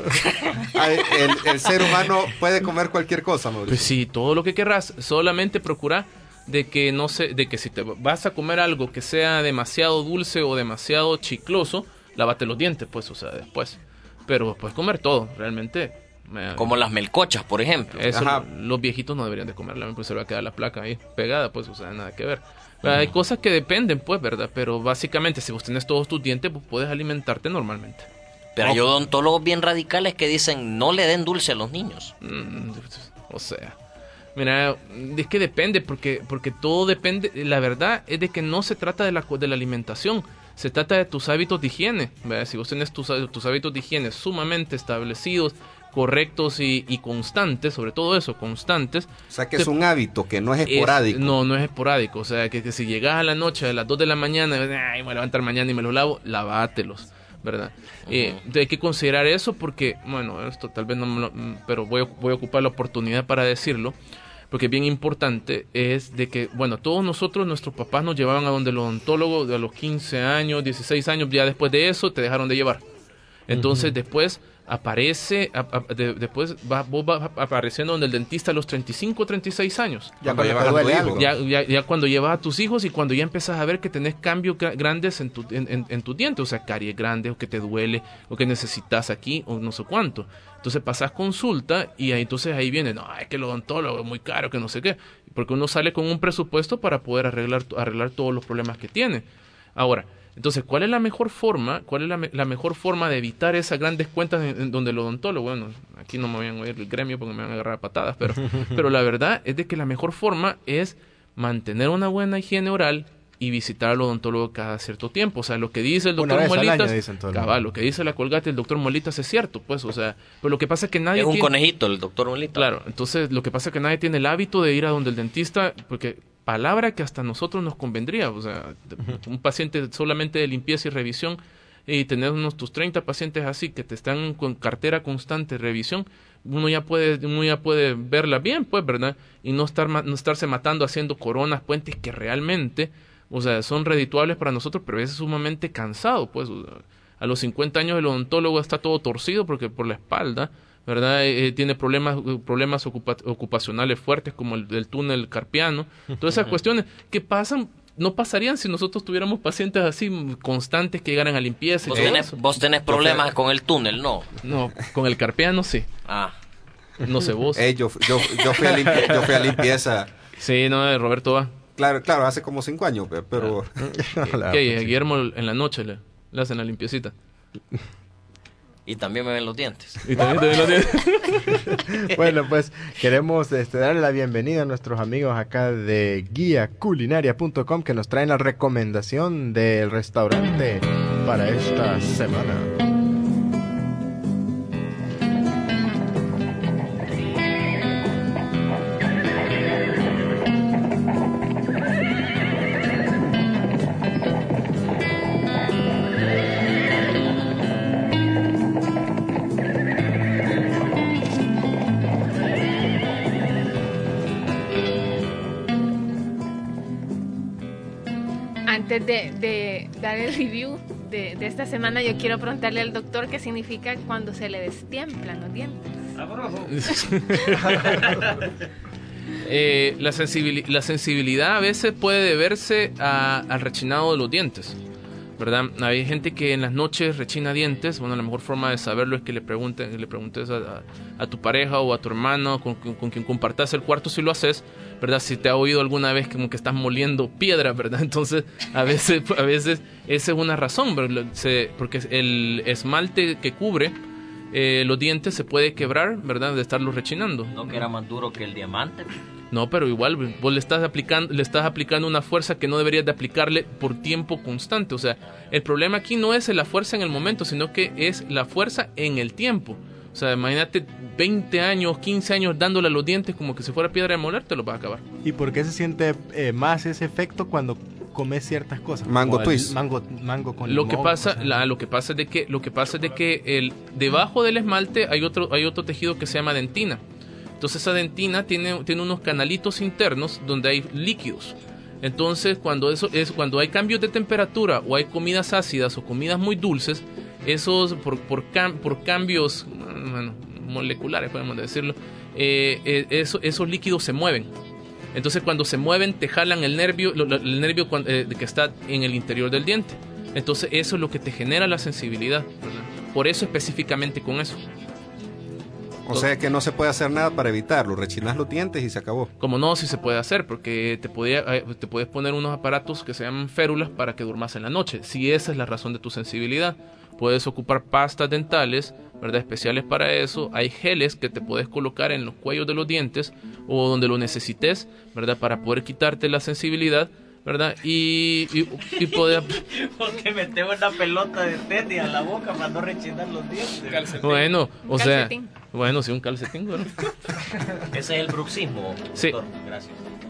Ay, el, el ser humano puede comer cualquier cosa, Mauricio. Pues sí, todo lo que querrás. Solamente procura de que no se, de que si te vas a comer algo que sea demasiado dulce o demasiado chicloso, lávate los dientes, pues, o sea, después. Pero puedes comer todo, realmente. me- Como las melcochas, por ejemplo. Eso, Ajá. los viejitos no deberían de comerla, pues se le va a quedar la placa ahí pegada, pues, o sea, nada que ver. Pero hay cosas que dependen, pues, ¿verdad? Pero básicamente, si vos tenés todos tus dientes, pues puedes alimentarte normalmente. Pero hay odontólogos bien radicales que dicen no le den dulce a los niños. Mm, o sea, mira, es que depende, porque, porque todo depende. La verdad es de que no se trata de la, de la alimentación, se trata de tus hábitos de higiene, ¿verdad? Si vos tenés tus, tus hábitos de higiene sumamente establecidos, correctos y, y constantes, sobre todo eso, constantes. O sea, que te- es un hábito, que no es es- esporádico. no, no es esporádico. O sea, que, que si llegas a la noche a las dos de la mañana, ay, me voy a levantar mañana y me los lavo, lavátelos, ¿verdad? Eh, entonces hay que considerar eso porque, bueno, esto tal vez no me lo, mm, pero voy a, voy a ocupar la oportunidad para decirlo, porque es bien importante, es de que, bueno, todos nosotros, nuestros papás nos llevaban a donde el odontólogo de a los quince años, dieciséis años, ya después de eso te dejaron de llevar. Entonces después aparece, a- a- de- después va, vos vas apareciendo donde el dentista a los treinta y cinco, treinta y seis años. Ya Cuando cuando llevas te a tu duele hijo. algo. Ya, ya, ya cuando llevas a tus hijos y cuando ya empiezas a ver que tenés cambios gra- grandes en, tu, en, en, en tus dientes, o sea, caries grandes, o que te duele, o que necesitas aquí, o no sé cuánto. Entonces pasas consulta y ahí, entonces ahí viene, no, es que el odontólogo es muy caro, que no sé qué. Porque uno sale con un presupuesto para poder arreglar, arreglar todos los problemas que tiene. Ahora, Entonces, ¿cuál es la mejor forma? ¿Cuál es la, me- la mejor forma de evitar esas grandes cuentas en, en donde el odontólogo, bueno, aquí no me voy a oír el gremio porque me van a agarrar a patadas, pero, pero la verdad es de que la mejor forma es mantener una buena higiene oral y visitar al odontólogo cada cierto tiempo. O sea, lo que dice el Una doctor vez al Molitas, año, dicen todo el mundo. cabal, lo que dice la Colgate el doctor Molitas es cierto, pues, o sea, pero lo que pasa es que nadie Es un tiene- conejito el doctor Molita. Claro, entonces lo que pasa es que nadie tiene el hábito de ir a donde el dentista, porque palabra que hasta a nosotros nos convendría, o sea, un paciente solamente de limpieza y revisión y tener unos tus treinta pacientes así que te están con cartera constante de revisión, uno ya puede uno ya puede verla bien, pues, ¿verdad? Y no estar ma- no estarse matando haciendo coronas, puentes que realmente, o sea, son redituables para nosotros, pero es sumamente cansado, pues. O sea, a los cincuenta años el odontólogo está todo torcido porque por la espalda, ¿verdad? Eh, eh, tiene problemas problemas ocupa- ocupacionales fuertes como el del túnel carpiano. Todas esas cuestiones que pasan, no pasarían si nosotros tuviéramos pacientes así mm, constantes que llegaran a limpieza. y Vos todo tenés, eso. vos tenés problemas con el túnel, ¿no? No, con el carpiano sí. Ah, No sé vos. Ey, yo, yo, yo, fui a limpi- yo fui a limpieza. Sí, no, eh, Roberto va. Claro, claro, hace como cinco años, pe- pero... La- ¿Qué? A Guillermo en la noche le, le hacen la limpiecita. y también me ven los dientes. Y también, también lo tiene. Bueno, pues queremos este, darle la bienvenida a nuestros amigos acá de guía culinaria punto com que nos traen la recomendación del restaurante para esta semana. Antes de, de dar el review de, de esta semana, yo quiero preguntarle al doctor qué significa cuando se le destiemplan los dientes. Eh, la, sensibili- la sensibilidad a veces puede deberse a- al rechinado de los dientes, ¿verdad? Hay gente que en las noches rechina dientes. Bueno, la mejor forma de saberlo es que le pregunten, le preguntes a, a- a tu pareja o a tu hermano con, con- con quien compartas el cuarto si lo haces, ¿verdad? Si te ha oído alguna vez como que estás moliendo piedra, ¿verdad? Entonces, a veces, a veces esa es una razón, ¿verdad? Se- porque el esmalte que cubre eh, los dientes se puede quebrar, ¿verdad? De estarlo rechinando. ¿No que era más duro que el diamante? No, pero igual vos le estás aplicando, le estás aplicando una fuerza que no deberías de aplicarle por tiempo constante. O sea, el problema aquí no es la fuerza en el momento, sino que es la fuerza en el tiempo. O sea, imagínate veinte años, quince años dándole a los dientes como que si fuera piedra de moler, te los vas a acabar. ¿Y por qué se siente eh, más ese efecto cuando comes ciertas cosas? Mango Como el twist. Mango, mango con Lo que limón, pasa, cosas. la, lo que pasa es de que, lo que pasa es de que el debajo del esmalte hay otro, hay otro tejido que se llama dentina. Entonces esa dentina tiene, tiene unos canalitos internos donde hay líquidos. Entonces cuando eso es cuando hay cambios de temperatura o hay comidas ácidas o comidas muy dulces, esos por por, cam- por cambios bueno, moleculares podemos decirlo, eh, eh, eso- esos líquidos se mueven. Entonces cuando se mueven te jalan el nervio, lo- lo- el nervio cuan- eh, que está en el interior del diente. Entonces eso es lo que te genera la sensibilidad, ¿verdad? Por eso específicamente con eso. O sea que no se puede hacer nada para evitarlo. Rechinas los dientes y se acabó. Como no, sí se puede hacer, porque te, podía, eh, te puedes poner unos aparatos que se llaman férulas para que durmas en la noche, si esa es la razón de tu sensibilidad. Puedes ocupar pastas dentales, ¿verdad? Especiales para eso. Hay geles que te puedes colocar en los cuellos de los dientes o donde lo necesites, ¿verdad? Para poder quitarte la sensibilidad, ¿verdad? Y, y, y poder... Porque metemos una pelota de tenis a la boca para no rechinar los dientes. Bueno, o Calcetín. sea... Bueno, sí, un calcetín, ¿verdad? Ese es el bruxismo, Sí. doctor. Gracias.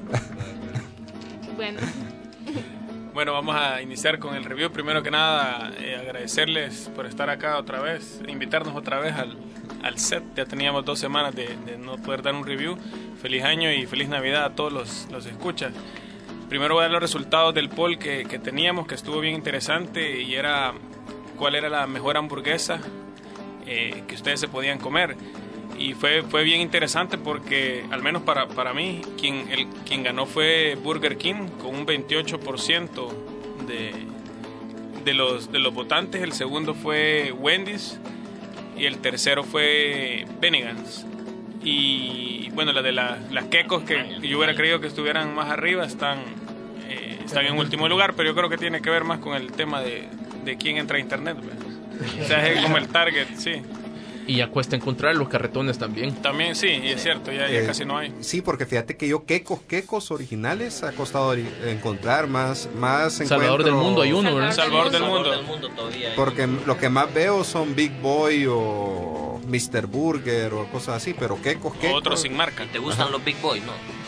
Bueno, Bueno, vamos a iniciar con el review. Primero que nada, eh, agradecerles por estar acá otra vez, invitarnos otra vez al, al set. Ya teníamos dos semanas de, de no poder dar un review. Feliz año y feliz Navidad a todos los, los escuchas. Primero voy a dar los resultados del poll que, que teníamos, que estuvo bien interesante, y era cuál era la mejor hamburguesa eh, que ustedes se podían comer. Y fue, fue bien interesante porque, al menos para, para mí, quien, el, quien ganó fue Burger King con un veintiocho por ciento de, de, los, de los votantes. El segundo fue Wendy's y el tercero fue Bennigan's. Y bueno, las de la, las quecos que yo hubiera creído que estuvieran más arriba están eh, están en último lugar, pero yo creo que tiene que ver más con el tema de, de quién entra a internet, ¿ves? O sea, es como el target, sí. Y ya cuesta encontrar los carretones también. También sí, y es cierto, ya, ya Eh, casi no hay. Sí, porque fíjate que yo quecos, quecos originales ha costado ori- encontrar más, más Salvador encuentro- del Mundo hay uno, ¿verdad? Salvador del Salvador mundo. del mundo todavía hay. Porque lo que más veo son Big Boy o mister Burger o cosas así, pero quecos, O quecos. otros sin marca. ¿Te gustan los Big Boys, no?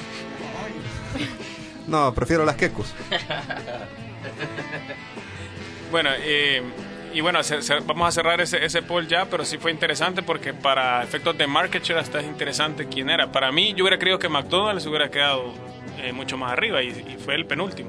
No, prefiero las quecos. Bueno, eh, y bueno, se- se- vamos a cerrar ese, ese poll ya, pero sí fue interesante porque para efectos de market share hasta es interesante quién era. Para mí, yo hubiera creído que McDonald's hubiera quedado eh, mucho más arriba y, y fue el penúltimo.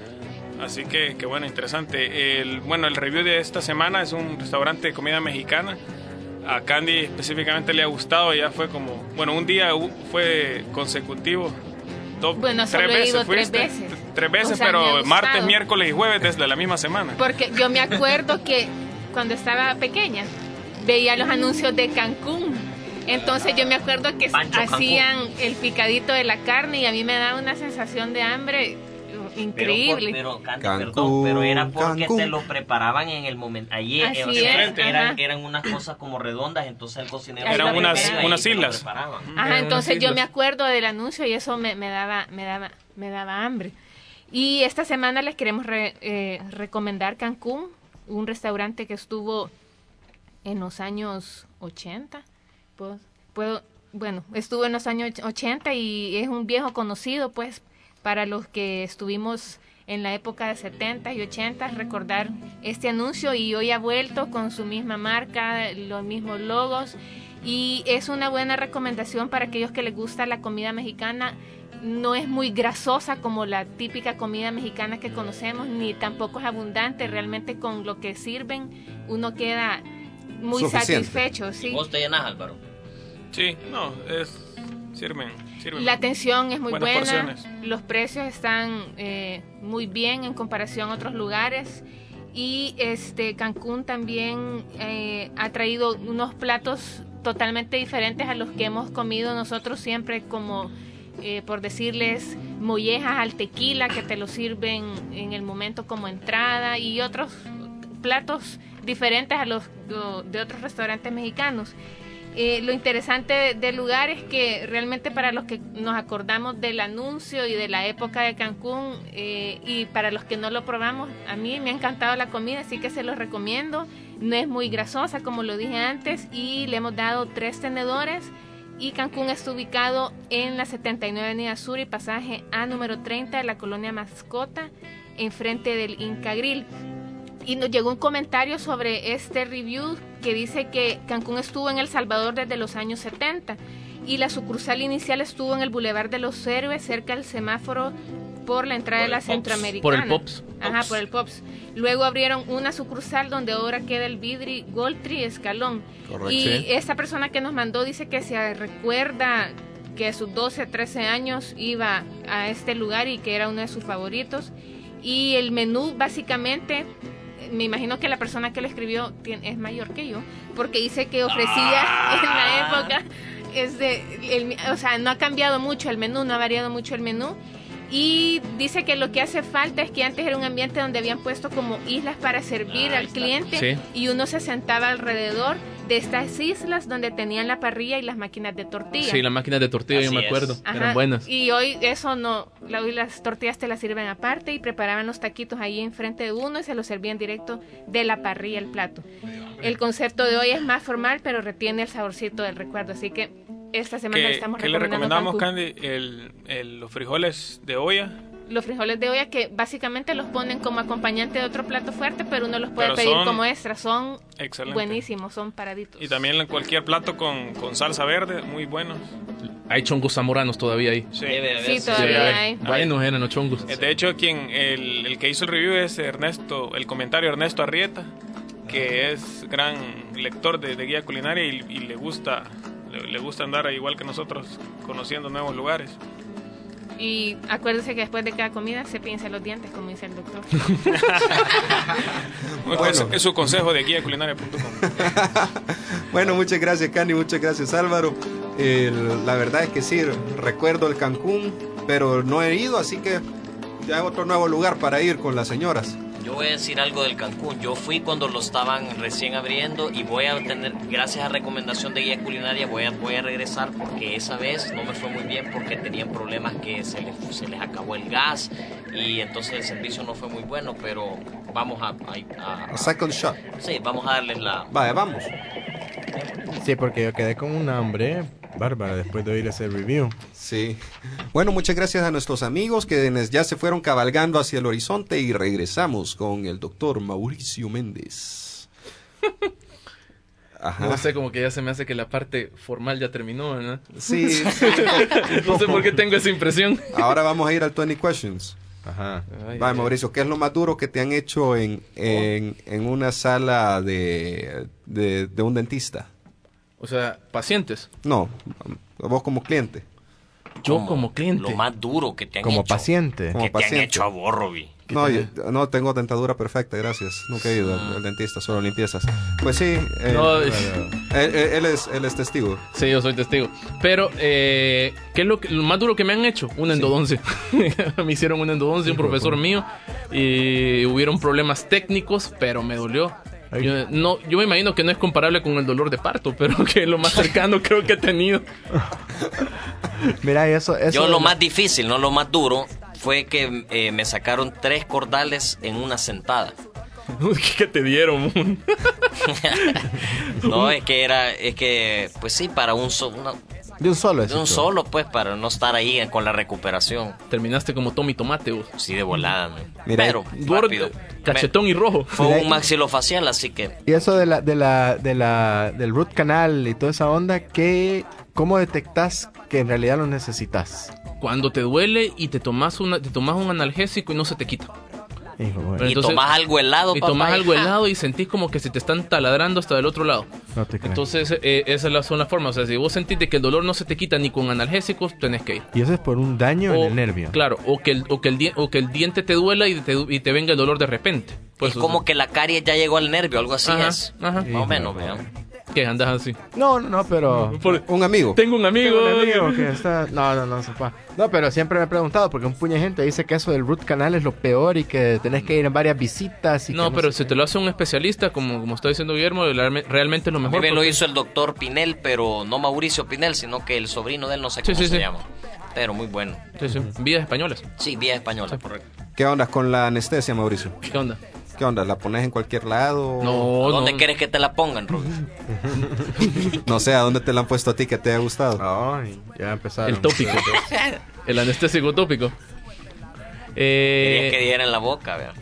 Así que, que bueno, interesante. El, bueno, el review de esta semana es un restaurante de comida mexicana. A Candy específicamente le ha gustado, ya fue como, bueno, un día hu- fue consecutivo. Dos, Bueno, tres solo he veces ido tres fuiste. veces. Tres veces, O sea, me ha pero gustado. martes, miércoles y jueves desde la misma semana. Porque yo me acuerdo que cuando estaba pequeña veía los anuncios de Cancún. Entonces yo me acuerdo que Pancho hacían el picadito de la carne y a mí me daba una sensación de hambre uh, increíble. Pero, por- pero, Candy, Cancún, perdón, pero era porque Cancún. te lo preparaban en el momento. Allí eh, Así o sea, es, eran, ajá. eran unas cosas como redondas, entonces el cocinero Eran se lo unas- preparaba y unas te lo islas. preparaba. Ajá, Eran entonces unas yo me islas. acuerdo del anuncio y eso me, me daba me daba me daba hambre. Y esta semana les queremos re- eh, recomendar Cancún, un restaurante que estuvo en los años ochenta. Puedo, puedo, bueno, estuvo en los años ochenta y es un viejo conocido, pues, para los que estuvimos en la época de setenta y ochenta, recordar este anuncio, y hoy ha vuelto con su misma marca, los mismos logos, y es una buena recomendación para aquellos que les gusta la comida mexicana. No es muy grasosa como la típica comida mexicana que conocemos, ni tampoco es abundante. Realmente con lo que sirven uno queda muy Suficiente. satisfecho. ¿Sí? ¿Vos te llenas, Álvaro? Sí, no, es sirven, sirven. La atención es muy Buenas buena, porciones. los precios están eh, muy bien en comparación a otros lugares, y este Cancún también eh, ha traído unos platos totalmente diferentes a los que hemos comido nosotros siempre, como eh, por decirles mollejas al tequila que te lo sirven en el momento como entrada, y otros platos diferentes a los de otros restaurantes mexicanos. Eh, lo interesante del lugar es que realmente para los que nos acordamos del anuncio y de la época de Cancún, eh, y para los que no lo probamos, a mí me ha encantado la comida, así que se los recomiendo. No es muy grasosa, como lo dije antes, y le hemos dado tres tenedores. Y Cancún está ubicado en la setenta y nueve Avenida Sur y pasaje A número treinta de la colonia Mascota, enfrente del Inca Grill. Y nos llegó un comentario sobre este review que dice que Cancún estuvo en El Salvador desde los años setenta y la sucursal inicial estuvo en el Boulevard de los Héroes, cerca del semáforo por la entrada Por de la el Pops. Centroamericana. Por el Pops. Ajá, Pops. por el Pops. Luego abrieron una sucursal donde ahora queda el Vidri Goltri Escalón. Correcto. Y Sí. esta persona que nos mandó dice que se recuerda que a sus doce, trece años iba a este lugar y que era uno de sus favoritos. Y el menú básicamente, me imagino que la persona que lo escribió tiene- es mayor que yo, porque dice que ofrecía en la época, es de, el- o sea, no ha cambiado mucho el menú, no ha variado mucho el menú. Y dice que lo que hace falta es que antes era un ambiente donde habían puesto como islas para servir Ah, ahí al está. cliente, Sí. y uno se sentaba alrededor de estas islas donde tenían la parrilla y las máquinas de tortilla. Sí, las máquinas de tortilla, yo Así me es. acuerdo. Ajá, Eran buenas. Y hoy eso no, la- hoy las tortillas te las sirven aparte y preparaban los taquitos ahí enfrente de uno y se los servían directo de la parrilla el plato. El concepto de hoy es más formal, pero retiene el saborcito del recuerdo, así que esta semana le ¿Qué, estamos qué le recomendando recomendamos, Cancún. Candy? El, el- los frijoles de olla. Los frijoles de olla, que básicamente los ponen como acompañante de otro plato fuerte, pero uno los puede Pero pedir son como extra, son excelentes. buenísimos, son paraditos. Y también cualquier plato con, con salsa verde, muy buenos. Hay chongos zamoranos todavía ahí. Sí. Debe de Sí, haberse. todavía hay. hay. Buenos eran los chongos. Eh, De hecho, quien el, el que hizo el review es Ernesto, el comentario Ernesto Arrieta, que es gran lector de, de guía culinaria y, y le gusta le, le gusta andar igual que nosotros conociendo nuevos lugares. Y acuérdese que después de cada comida se piensa los dientes, como dice el doctor. Bueno. Es su consejo de guía culinaria punto com. Bueno, muchas gracias, Candy, muchas gracias, Álvaro. El- la verdad es que sí, recuerdo el Cancún, pero no he ido, así que ya otro nuevo lugar para ir con las señoras. Yo voy a decir algo del Cancún. Yo fui cuando lo estaban recién abriendo y voy a tener, gracias a recomendación de guía culinaria, voy a, voy a regresar porque esa vez no me fue muy bien porque tenían problemas que se les, se les acabó el gas y entonces el servicio no fue muy bueno, pero vamos a... A, a, A second shot. Sí, vamos a darles la... Vaya, vamos. Sí, porque yo quedé con un hambre bárbara después de oír ese review. Sí. Bueno, muchas gracias a nuestros amigos que ya se fueron cabalgando hacia el horizonte y regresamos con el doctor Mauricio Méndez. Ajá. No sé, como que ya se me hace que la parte formal ya terminó, ¿no? Sí. sí. No sé por qué tengo esa impresión. Ahora vamos a ir al veinte questions. Ajá. Ay, Vale, ay, Mauricio, ¿qué es lo más duro que te han hecho en, en, en una sala de, de, de un dentista? O sea, pacientes. No, vos como cliente. Yo Como como cliente. Lo más duro que te han Como hecho. paciente. Como Que te paciente. han hecho a vos, Robbie. No, yo- no tengo dentadura perfecta, gracias. Nunca he ido al, al dentista, solo limpiezas. Pues sí, eh, No, él, él- él es, él es testigo. Sí, yo soy testigo. Pero, eh, ¿qué es lo, que- lo más duro que me han hecho? Una endodoncia. Me hicieron una endodoncia, un profesor mío. Y hubieron problemas técnicos, pero me dolió. Yo, no, yo me imagino que no es comparable con el dolor de parto, pero que es lo más cercano creo que he tenido. Mira, eso, eso Yo de lo la- más difícil, no lo más duro, fue que eh, me sacaron tres cordales en una sentada. ¿Qué te dieron? No, es que era, es que, pues sí, para un, so- una- de un solo. de un eso. solo, pues, para no estar ahí con la recuperación. Terminaste como Tommy Tomate, vos. Sí, de volada, man. Mira, Pero, Gordo, rápido. cachetón y rojo. Fue Mira, un maxilofacial, así que... Y eso de la, de la, de la, del root canal y toda esa onda, ¿qué, ¿cómo detectas que en realidad lo necesitas? Cuando te duele y te tomas una, te tomas un analgésico y no se te quita. Hijo, bueno, Pero Y entonces- tomás algo helado, Y papá, tomas y algo ja. helado y sentís como que se te están taladrando hasta del otro lado. no te creo. Entonces, eh, esa es la, son las formas. O sea, si vos sentís de que el dolor no se te quita ni con analgésicos, tenés que ir. Y eso es por un daño en el nervio. Claro, o que el, o que el, di- o que el diente te duela y te, y te venga el dolor de repente. Pues, Es o como sea, que la caries ya llegó al nervio, algo así Ajá, es. ajá. Más o menos, vean. ¿Qué? Andas así. No, no, no, pero... Por- Un amigo. tengo un amigo. Tengo un amigo que está... No, no, no, sepa. No, pero siempre me he preguntado, porque un puño de gente dice que eso del root canal es lo peor y que tenés que ir en varias visitas y No, que pero sé si qué. te lo hace un especialista, como, como está diciendo Guillermo, realme- realmente es lo A mí mejor. me lo porque- hizo el doctor Pinel, pero no Mauricio Pinel, sino que el sobrino de él, no sé Sí, cómo sí, se sí. llama. Pero muy bueno. Sí, sí, vías españolas. Sí, vía española, correcto. ¿Qué onda con la anestesia, Mauricio? ¿Qué onda? ¿Qué onda? ¿La pones en cualquier lado? No, ¿Dónde no. quieres que te la pongan, Robbie? No sé, ¿a dónde te la han puesto a ti que te haya gustado? Ay, ya empezaron. El tópico. El anestésico tópico. Quería que Eh, diera en la boca, vean.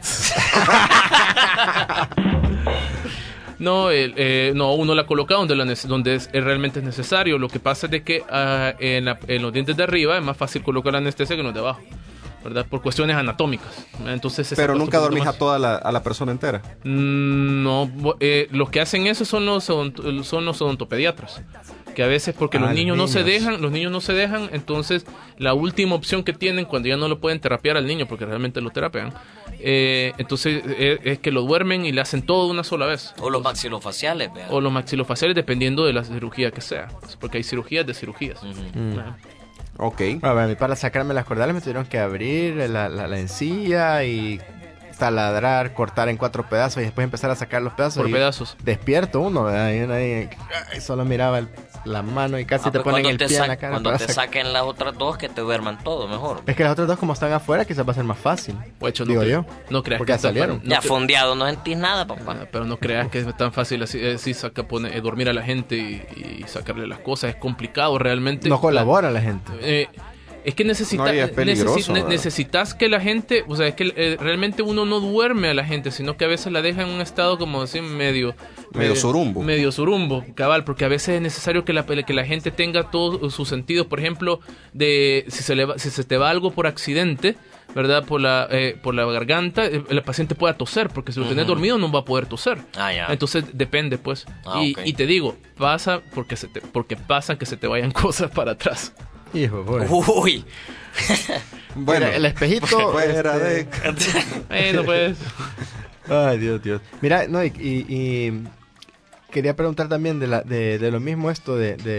no, el, eh, no, uno la coloca donde, la nece- donde es, es realmente es necesario. Lo que pasa es de que ah, en, la- en los dientes de arriba es más fácil colocar la anestesia que en los de abajo, ¿verdad? Por cuestiones anatómicas. Entonces, se Pero cuesta nunca un poquito dormís a más. toda la, a la persona entera. Mm, No, bo- eh, los que hacen eso son los, odont- son los odontopediatras. Que a veces, porque Ah, los los niños no se niños. dejan, los niños no se dejan, entonces la última opción que tienen cuando ya no lo pueden terapiar al niño, porque realmente lo terapean, eh, entonces eh, es que lo duermen y le hacen todo de una sola vez. O los maxilofaciales, vean. O los maxilofaciales, dependiendo de la cirugía que sea. Porque hay cirugías de cirugías. Ujú. Ajá. Ok. A ver, a mí para sacarme las cordales me tuvieron que abrir la, la, la encilla y taladrar, cortar en cuatro pedazos y después empezar a sacar los pedazos. Por y pedazos. Despierto uno, ¿verdad? Y uno ahí, ay, solo miraba el- la mano y casi Ah, te pues ponen cuando el te pie en sa- la cara. Cuando para te sacar. saquen las otras dos, que te duerman todo, mejor. Es que las otras dos como están afuera quizás va a ser más fácil. O hecho, no Digo cre- yo. No creas Porque que ya está- salieron. no Ya cre- fondeado, no sentís nada, papá. Ah, pero no creas que es tan fácil así, eh, sí, saca, pone, eh, dormir a la gente y, y sacarle las cosas. Es complicado realmente. No colabora la gente. Eh, es que necesita, No, y es peligroso, necesi- ne- ¿verdad? necesitas que la gente, o sea, es que eh, realmente uno no duerme a la gente, sino que a veces la deja en un estado como así medio... Medio surumbo. Medio surumbo, cabal, porque a veces es necesario que la, que la gente tenga todos sus sentidos, por ejemplo, de si se, le va- si se te va algo por accidente, ¿verdad? Por la, eh, por la garganta, eh, el paciente pueda toser, porque si lo tenés Ujú. dormido no va a poder toser. Ah, ya. Entonces depende, pues. Ah, y, ok. y te digo, pasa porque se te, porque pasa que se te vayan cosas para atrás. Hijo, pues. Uy. Bueno, Mira, el espejito. fuera este, de... Bueno, pues. Ay, Dios, Dios. Mira, no, y, y- y quería preguntar también de, la, de, de lo mismo esto de, de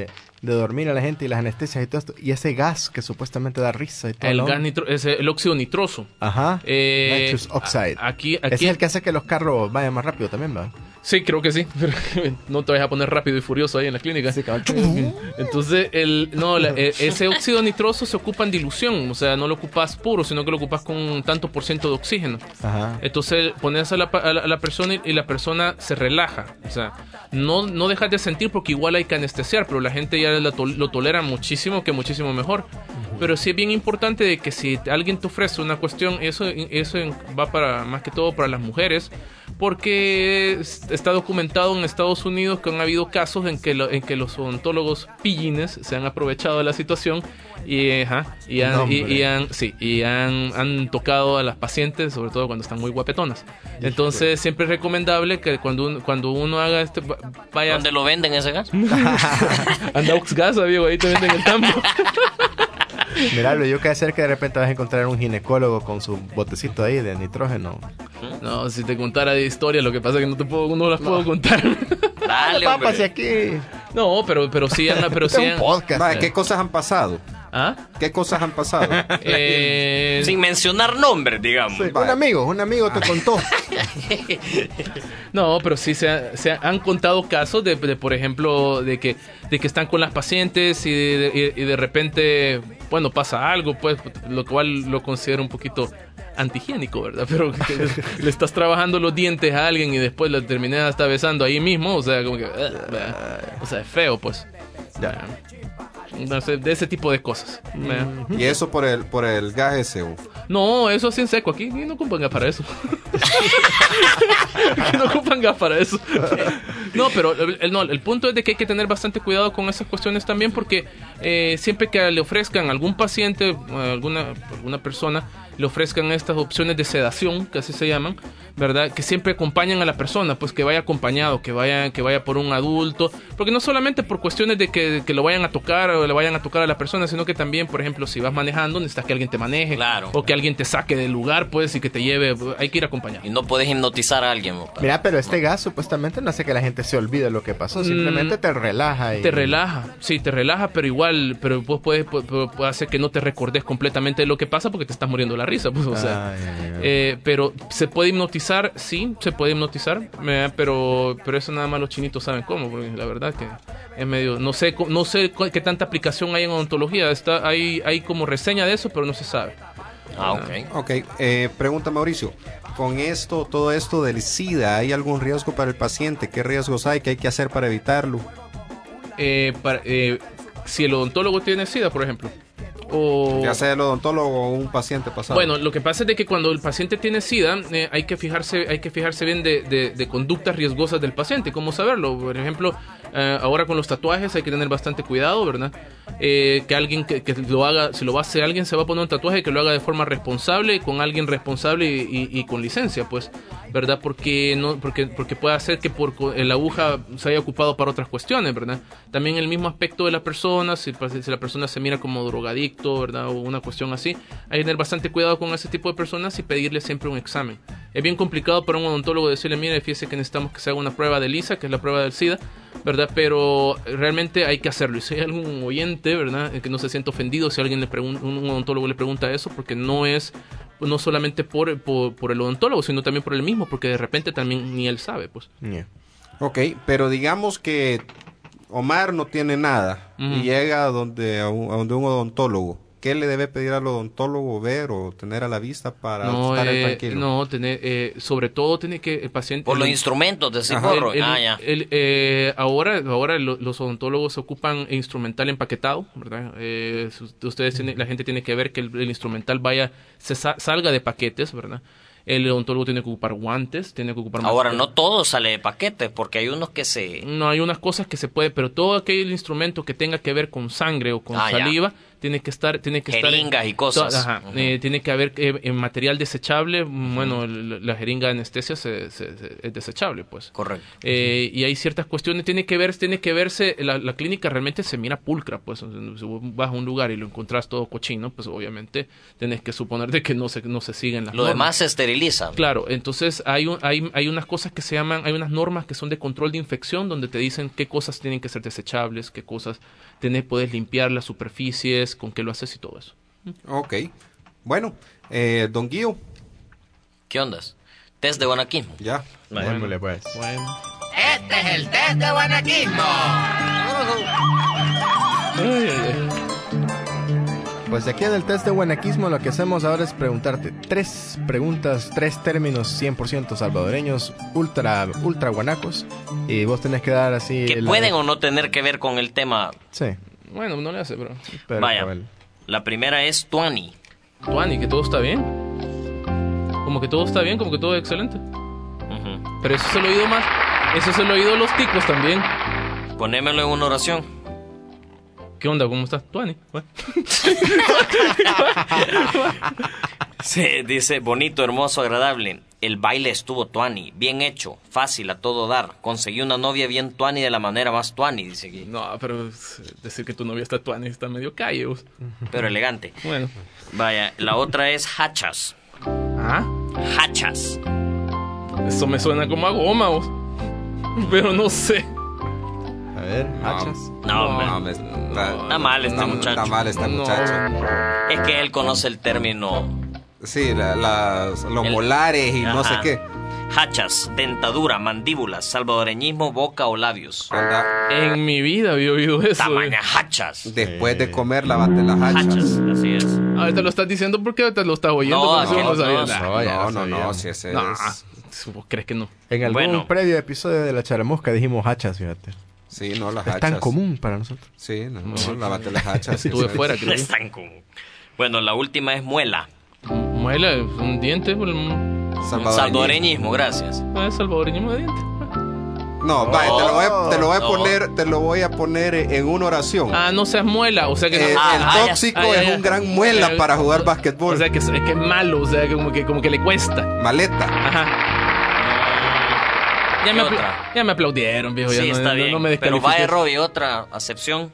de dormir a la gente y las anestesias y todo esto. Y ese gas que supuestamente da risa y todo. El ¿no? gas nitro, es el óxido nitroso. Ajá. Eh, Nitrous oxide. a- Aquí, aquí. Ese es el que hace que los carros vayan más rápido también, ¿va? Sí, creo que sí. Pero no te vayas a poner rápido y furioso ahí en la clínica. Sí, cabal. Entonces, el, no, la- e- ese óxido nitroso se ocupa en dilución. O sea, no lo ocupas puro, sino que lo ocupas con un tanto por ciento de oxígeno. Ajá. Entonces, pones a la, pa- a la, a la persona y, y la persona se relaja. O sea, no, no dejas de sentir porque igual hay que anestesiar, pero la gente ya la to- lo tolera muchísimo, que muchísimo mejor. Pero sí es bien importante de que si alguien te ofrece una cuestión, eso, eso va para más que todo para las mujeres, porque es- está documentado en Estados Unidos que han habido casos en que, lo- en que los odontólogos pillines se han aprovechado de la situación y, ajá, y, han, No, y, hombre. y han, sí, y han, han tocado a las pacientes, sobre todo cuando están muy guapetonas. Entonces siempre es recomendable que cuando uno, cuando uno haga este, va- vaya... ¿Dónde lo venden ese gas? Anda Oxgas, amigo, ahí te venden el tambo. Mira, lo yo que hacer que de repente vas a encontrar un ginecólogo con su botecito ahí de nitrógeno. No, si te contara de historia, lo que pasa es que no te puedo, no las puedo contar. Dale, Papá, si hombre. aquí. No, pero, pero sí han, pero Este sí es un han, podcast. Va, ¿qué cosas han pasado? ¿Ah? ¿Qué cosas han pasado? Eh, Sin mencionar nombres, digamos. Sí, un amigo, un amigo te contó. No, pero sí se, ha- se han contado casos de, de, por ejemplo, de que de que están con las pacientes y de, y- y de repente, bueno, pasa algo, pues, lo cual lo considero un poquito antihigiénico, ¿verdad? Pero que le, le estás trabajando los dientes a alguien y después le terminé hasta besando ahí mismo, o sea, como que, uh, o sea, es feo, pues. Ya. No sé, de ese tipo de cosas. ¿verdad? Y eso por el por el gas ese. uf. No, eso así en seco. Aquí no ocupan gas para eso. Aquí no ocupan gas para eso. No, pero el, el- no, el punto es de que hay que tener bastante cuidado con esas cuestiones también porque eh, siempre que le ofrezcan a algún paciente, a alguna, alguna persona, le ofrezcan estas opciones de sedación, que así se llaman, ¿verdad? Que siempre acompañan a la persona, pues que vaya acompañado, que vaya, que vaya por un adulto, porque no solamente por cuestiones de que, que lo vayan a tocar o le vayan a tocar a la persona, sino que también, por ejemplo, si vas manejando, necesitas que alguien te maneje, Claro. o que alguien te saque del lugar, pues, y que te lleve, hay que ir acompañado. Y no puedes hipnotizar a alguien. ¿no? Mira, pero este gas supuestamente no hace que la gente se olvide lo que pasó. Simplemente Mm, te relaja. Y... Te relaja, sí, te relaja, pero igual, pero vos puedes, puede, puede hacer que no te recordes completamente de lo que pasa porque te estás muriendo la risa, pues, o sea. Ah, ya, ya, ya. Eh, pero se puede hipnotizar, sí, se puede hipnotizar, ¿verdad? pero pero eso nada más los chinitos saben cómo, porque la verdad que es medio, no sé, co- no sé cu- qué tanta aplicación hay en odontología, está, hay, hay como reseña de eso, pero no se sabe. Ah, ok. Ok, eh, pregunta Mauricio. Con esto, todo esto del SIDA, ¿hay algún riesgo para el paciente? ¿Qué riesgos hay? ¿Qué hay que hacer para evitarlo? Eh, para, eh, si el odontólogo tiene SIDA, por ejemplo, o... Ya sea el odontólogo o un paciente pasado. Bueno, lo que pasa es de que cuando el paciente tiene SIDA, eh, hay que fijarse, hay que fijarse bien de, de- de conductas riesgosas del paciente. ¿Cómo saberlo? Por ejemplo, eh, ahora con los tatuajes hay que tener bastante cuidado, ¿verdad? Eh, que alguien que, que lo haga, si lo va a hacer alguien, se va a poner un tatuaje, que lo haga de forma responsable, con alguien responsable y, y- y con licencia, pues, ¿verdad? Porque no, porque, porque puede hacer que por co- la aguja se haya ocupado para otras cuestiones, ¿verdad? También el mismo aspecto de la persona, si, si la persona se mira como drogadicto, ¿verdad? O una cuestión así, hay que tener bastante cuidado con ese tipo de personas y pedirle siempre un examen. Es bien complicado para un odontólogo decirle, mire, fíjese que necesitamos que se haga una prueba de LISA, que es la prueba del SIDA, ¿verdad? Pero realmente hay que hacerlo. Y si hay algún oyente, ¿verdad? Que no se sienta ofendido si alguien le pregunta, un odontólogo le pregunta eso, porque no es no solamente por, por, por el odontólogo, sino también por él mismo, porque de repente también ni él sabe, pues. Yeah. Ok, pero digamos que Omar no tiene nada Ujú. y llega a donde, a, un, a donde un odontólogo. ¿Qué le debe pedir al odontólogo ver o tener a la vista para No, estar eh, tranquilo? no tener, eh, sobre todo tiene que el paciente... Por los el- instrumentos de ese Ajá. gorro. El- el- ah, ya. el, eh, ahora ahora lo- los odontólogos ocupan instrumental empaquetado, ¿verdad? Eh, sus- ustedes tienen- la gente tiene que ver que el, el instrumental vaya se sa- salga de paquetes, ¿verdad? El odontólogo tiene que ocupar guantes, tiene que ocupar Ahora, mascarilla. no todo sale de paquete, porque hay unos que se... No, hay unas cosas que se puede, pero todo aquel instrumento que tenga que ver con sangre o con Ah, ya. saliva tiene que estar, tiene que estar jeringas y cosas. Ajá, uh-huh. eh, tiene que haber eh, en material desechable. Uh-huh. Bueno, la, la jeringa de anestesia se, se, se, es desechable, pues. Correcto. Eh, uh-huh. Y hay ciertas cuestiones, tiene que ver, tiene que verse, la, la clínica realmente se mira pulcra, pues. Si vas a un lugar y lo encontrás todo cochino, pues obviamente tenés que suponer de que no se, no se siguen las Lo normas. demás se esteriliza. Claro, entonces hay, un, hay, hay unas cosas que se llaman, hay unas normas que son de control de infección, donde te dicen qué cosas tienen que ser desechables, qué cosas tenés, puedes limpiar las superficies, con qué lo haces y todo eso. Ok. Bueno, eh, don Guío. ¿Qué ondas? Test de guanaquismo. Ya. Démosle, pues. Bueno. Este es el test de guanaquismo. Ay, ay, ay. Pues aquí en el test de guanaquismo lo que hacemos ahora es preguntarte tres preguntas, tres términos cien por ciento salvadoreños, ultra, ultra guanacos, y vos tenés que dar así... Que la... pueden o no tener que ver con el tema. Sí. Bueno, no le hace, bro. Pero Vaya, el... la primera es tuani. Tuani, que todo está bien. Como que todo está bien, como que todo es excelente. Uh-huh. Pero eso se lo he oído más. Eso se lo he oído los ticos también. Ponémelo en una oración. ¿Qué onda? ¿Cómo estás? Tuani. Sí, dice, bonito, hermoso, agradable. El baile estuvo tuani, bien hecho, fácil a todo dar. Conseguí una novia bien tuani de la manera más tuani, dice aquí. No, pero decir que tu novia está tuani está medio calle, vos. Pero elegante. Bueno. Vaya, la otra es hachas. ¿Ah? Hachas. Eso me suena como a goma, vos. Pero no sé. A ver, hachas. No, hombre. No, me- está, Está mal este está- muchacho. Está mal este No. muchacho. Es que él conoce el término. Sí, la- las- los El- molares y no Ajá. sé qué. Hachas, dentadura, mandíbulas, salvadoreñismo, boca o labios. Anda, En mi vida había oído eso. Tamaña eh. hachas. después de comer, lavate las hachas. Hachas, así es. Ahorita lo estás diciendo porque ahorita lo estás oyendo. No, porque si aquel no sabía no, nada. No, ya No, no, no, sabíamos. si ese No, es... ¿vos crees que no? En algún Bueno. previo episodio de La Charamusca dijimos hachas, fíjate. Sí, no, las Es hachas. tan común para nosotros. Sí, no, no, lávate las hachas. sí, Estuve sí. fuera, No creo. es tan común. Bueno, la última es muela. Muela, un diente. pues, un- Salvadoreñismo. Salvadoreñismo, gracias. Ah, salvadoreñismo de diente. No, vaya, te lo voy a, te lo voy a No. poner, te lo voy a poner en una oración. Ah, no seas muela. O sea que no. Eh, Ah, el ah, ya. tóxico Ah, ya, es ya. un gran muela Eh, para jugar básquetbol. O sea que es, es que es malo. O sea, que como que, como que le cuesta. Maleta. Ajá. Ya ¿Qué me, apla- otra? ya me aplaudieron, viejo. Sí, ya no, está no- bien. no me Pero descalifiques. vaya, Robbie, otra acepción.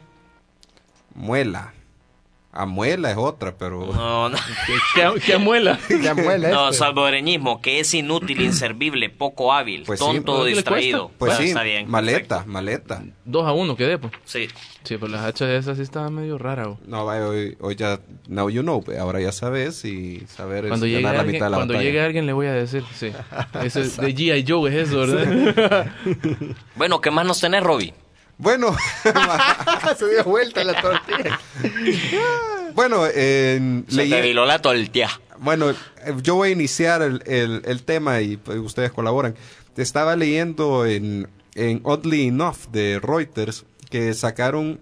Muela. Amuela es otra, pero... No, no. ¿Qué, qué muela? Ya muela No, este. salvadoreñismo, que es inútil, inservible, poco hábil, Pues sí, tonto o ¿pero qué le distraído. cuesta? Pues Bueno, sí, está bien. maleta, perfecto. maleta. Dos a uno quedé, pues. Sí. Sí, pero las hachas esas sí estaban medio raras. güey. No, vaya, hoy, hoy ya... Now you know. Ahora ya sabes y saber es Cuando llegue ganar la alguien, mitad de la cuando batalla. llegue alguien le voy a decir, sí. Eso es de G I. Joe es eso, ¿verdad? Bueno, ¿qué más nos tenés, Robbie? Bueno, Se dio vuelta la tortilla. bueno, eh, Se leí- te viló la tortilla. Bueno, eh, yo voy a iniciar el, el- el tema y pues, ustedes colaboran. Estaba leyendo en, en Oddly Enough de Reuters que sacaron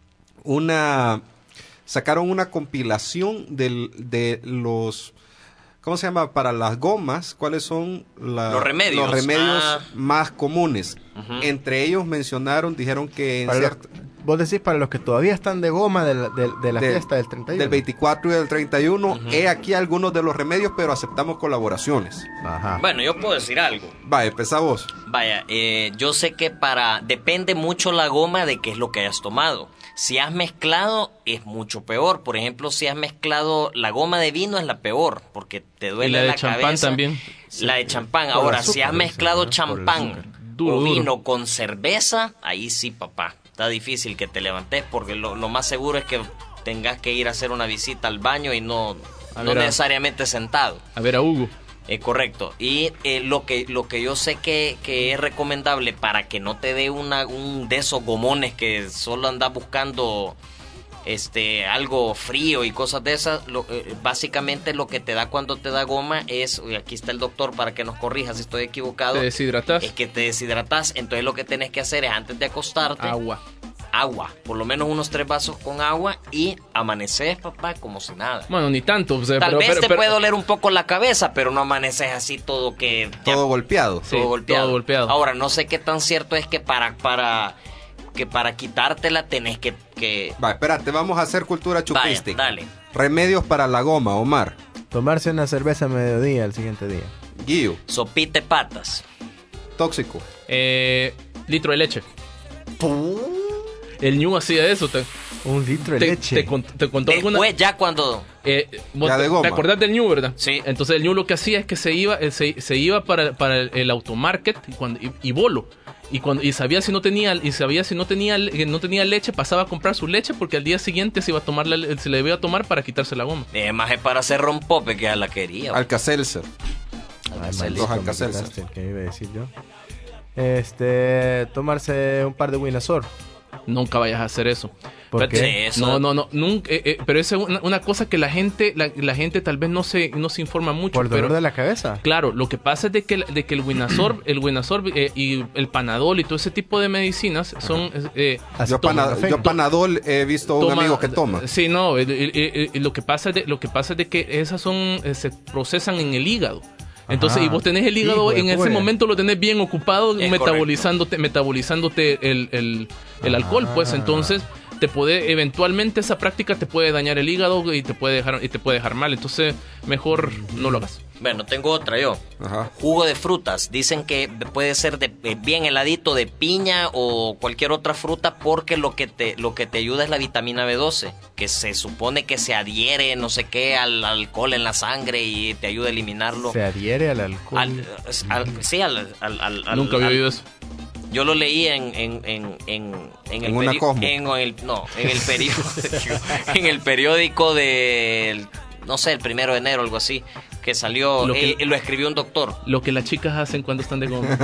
una sacaron una compilación del, de los ¿cómo se llama? Para las gomas, ¿cuáles son la- Los remedios. los remedios Ah. más comunes? Ujú. Entre ellos mencionaron, dijeron que en Para los- cierta- vos decís para los que todavía están de goma de la, de, de la del- fiesta del treinta y uno. del veinticuatro y del treinta y uno, he aquí algunos de los remedios, pero aceptamos colaboraciones. Ajá. Bueno, yo puedo decir algo. Va, empezá vos. Vaya, eh, yo sé que para... Depende mucho la goma de qué es lo que hayas tomado. Si has mezclado, es mucho peor. Por ejemplo, si has mezclado... La goma de vino es la peor, porque te duele Y la de la champán cabeza. también. La de champán. Por el Ahora, azúcar, si has dicen, mezclado ¿no? Por el champán azúcar. Duro, o duro. vino con cerveza, ahí sí, papá. Está difícil que te levantes, porque lo, lo más seguro es que tengas que ir a hacer una visita al baño y no, A no ver, a- necesariamente sentado. A ver, a Hugo. Eh, correcto. Y eh, lo que lo que yo sé que, que es recomendable para que no te dé una un de esos gomones que solo andas buscando este algo frío y cosas de esas, lo, eh, básicamente lo que te da cuando te da goma es, y aquí está el doctor para que nos corrija si estoy equivocado, Te deshidratas. es que te deshidratas. Entonces lo que tenés que hacer es antes de acostarte, Agua. agua, por lo menos unos tres vasos con agua y amaneces, papá, como si nada. Bueno, ni tanto. O sea, Tal pero, vez pero- te pero- puede doler un poco la cabeza, pero no amaneces así todo que... ya Todo golpeado. Sí, todo golpeado. todo golpeado. Ahora, no sé qué tan cierto es que para, para que para quitártela tenés que... que... Va, espérate, vamos a hacer cultura chupística. Vaya, dale. Remedios para la goma, Omar. Tomarse una cerveza a mediodía el siguiente día. Guío. Sopite patas. Tóxico. Eh, litro de leche. El ñu hacía eso. Te, Un litro de te, leche. Te, cont- te contó Después alguna... ya cuando... Eh, vos Ya de te, goma. ¿Te acordás del ñu, verdad? Sí. Entonces el ñu lo que hacía es que se iba eh, se, se iba para, para el, el automarket y, cuando, y, y bolo. Y, cuando, y sabía si no tenía y sabía si no tenía eh, no tenía leche, pasaba a comprar su leche porque al día siguiente se iba a tomar la, se le iba a tomar para quitarse la goma. Eh, más es para hacer rompope que a la quería. Alka-Seltzer. Ay, Alka-Seltzer. maldito, me Alka-Seltzer. quitaste el que iba a decir yo. Este, tomarse un par de Winazor. Nunca vayas a hacer eso. ¿Por Espérate, qué? Sí, eso- No, no, no, nunca, eh, eh, pero esa es una, una cosa que la gente, la, la gente tal vez no se, no se informa mucho. Por dolor pero, de la cabeza. Claro, lo que pasa es de que, el- de que el Winazor, el Winazor eh, y el Panadol y todo ese tipo de medicinas son... Eh, Yo, pana- Acetaminofén. yo Panadol he visto a un toma- amigo que toma. Sí, no, el- el- el- el- lo que pasa es de, lo que pasa es de que esas son eh, se procesan en el hígado. Entonces, Ajá. y vos tenés el hígado, Hijo de en ese puya. momento lo tenés bien ocupado Es metabolizándote, metabolizándote el, el, el alcohol, pues Ah. entonces te puede, eventualmente esa práctica te puede dañar el hígado y te puede dejar, y te puede dejar mal. Entonces, mejor no lo hagas. Bueno, tengo otra yo. Ajá. Jugo de frutas. Dicen que puede ser de, eh, bien heladito de piña o cualquier otra fruta porque lo que te lo que te ayuda es la vitamina B doce, que se supone que se adhiere no sé qué al alcohol en la sangre y te ayuda a eliminarlo. Se adhiere al alcohol. Al- al- sí, al, al- al- al- Nunca había al- oído eso. Yo lo leí en en en en, en el En una peri- Cosmo. en el no, en el periódico en el periódico del no sé, el primero de enero, algo así, que salió, Lo que- eh, lo escribió un doctor. Lo que las chicas hacen cuando están de goma.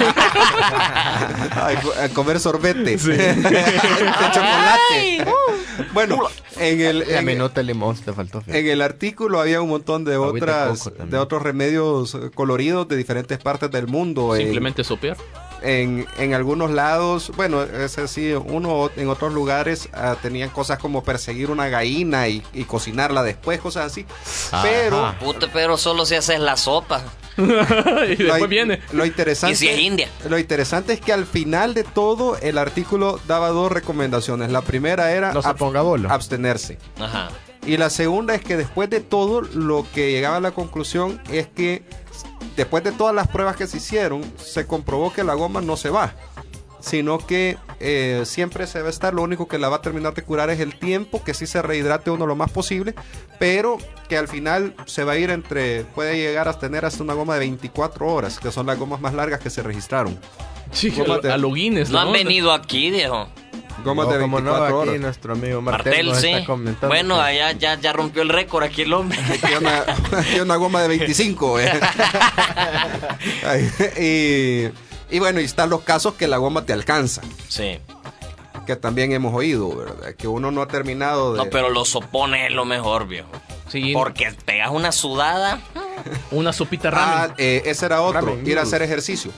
Ay, a comer sorbete. de chocolate. Bueno, en el, La en, minota de limón te faltó. fíjate. en el artículo había un montón de Agüita de otras coco también. de otros remedios eh, coloridos de diferentes partes del mundo. En- Simplemente sopear. En, en algunos lados, bueno, es así, uno en otros lugares ah, tenían cosas como perseguir una gallina y, y cocinarla después, cosas así. Pero Puta, pero solo si haces la sopa. y lo, después viene. lo interesante Y si es India. lo interesante es que al final de todo el artículo daba dos recomendaciones. La primera era No se ab- ponga bolo. abstenerse. Ajá. Y la segunda es que después de todo, lo que llegaba a la conclusión es que después de todas las pruebas que se hicieron, se comprobó que la goma no se va, sino que eh, siempre se va a estar, lo único que la va a terminar de curar es el tiempo, que sí se rehidrate uno lo más posible, pero que al final se va a ir entre, puede llegar a tener hasta una goma de veinticuatro horas, que son las gomas más largas que se registraron. Sí, Gomas de- a, a lo Guinness, No han venido aquí, viejo. Gomas No, de como no, veinticuatro aquí horas. nuestro amigo Martel, Martel, nos sí. está comentando. Bueno, que- allá ya, ya rompió el récord aquí el hombre. Aquí hay una, hay una goma de veinticinco. eh. Ay, y, y bueno, y están los casos que la goma te alcanza, Sí. que también hemos oído, ¿verdad? Que uno no ha terminado de... No, pero los sopones es lo mejor, viejo. Sí, Porque pegas una sudada. una sopita Ah, ramen. eh, ese era otro, Ramen ir a noodles. hacer ejercicio.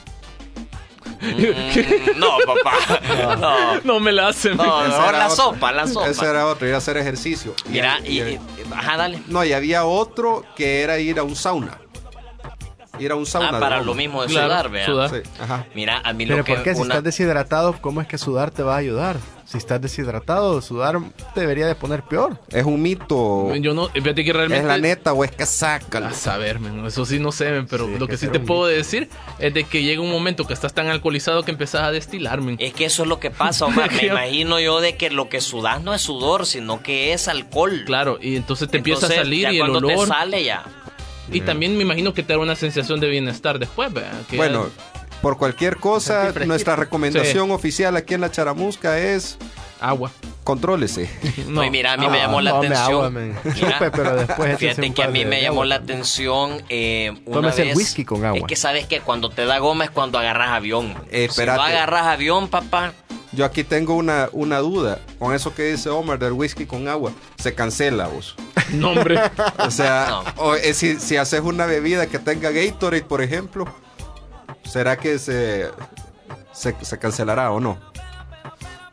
Mm, no, papá. No. No me la hacen. No, Ese mejor era la otro. sopa, la sopa. Ese era otro, ir a hacer ejercicio. Y- Mira, y- y, y- ajá, dale. No, y había otro que era ir a un sauna. Ir a un sauna. Ah, de para goma. lo mismo de Claro, sudar, vea. sudar. Sí, ajá. Mira, a mí Pero lo que ¿por qué? Si una- estás deshidratado, ¿cómo es que sudar te va a ayudar? Si estás deshidratado, sudar te debería de poner peor. Es un mito. Yo no, fíjate que realmente... ¿Es la neta o es que sacan? A saber, men, eso sí no sé, men, pero Sí, lo que que sí sea te un puedo decir es de que llega un momento que estás tan alcoholizado que empezás a destilar, men. Es que eso es lo que pasa, Omar. Me imagino yo de que lo que sudas no es sudor, sino que es alcohol. Claro, y entonces te empieza a Entonces, salir ya y el cuando olor. te sale ya. Y también me imagino que te da una sensación de bienestar después, ¿verdad? Que Bueno, por cualquier cosa, Sentir fresquito. nuestra recomendación oficial aquí en la Charamusca es agua. contrólese. No. Oye, mira, a mí Agua, me llamó la tome atención. agua, men. Mira, Chupe, pero después échese Fíjate un que a par mí de- me de llamó agua. la atención eh, una Tómese el vez. whisky con agua. Es que sabes que cuando te da goma es cuando agarras avión. Eh, si no espérate. agarras avión, papá. Yo aquí tengo una, una duda. Con eso que dice Omar del whisky con agua, se cancela, vos. No, hombre. O sea, No. o, eh, si, si haces una bebida que tenga Gatorade, por ejemplo, ¿será que se, se, se cancelará o no?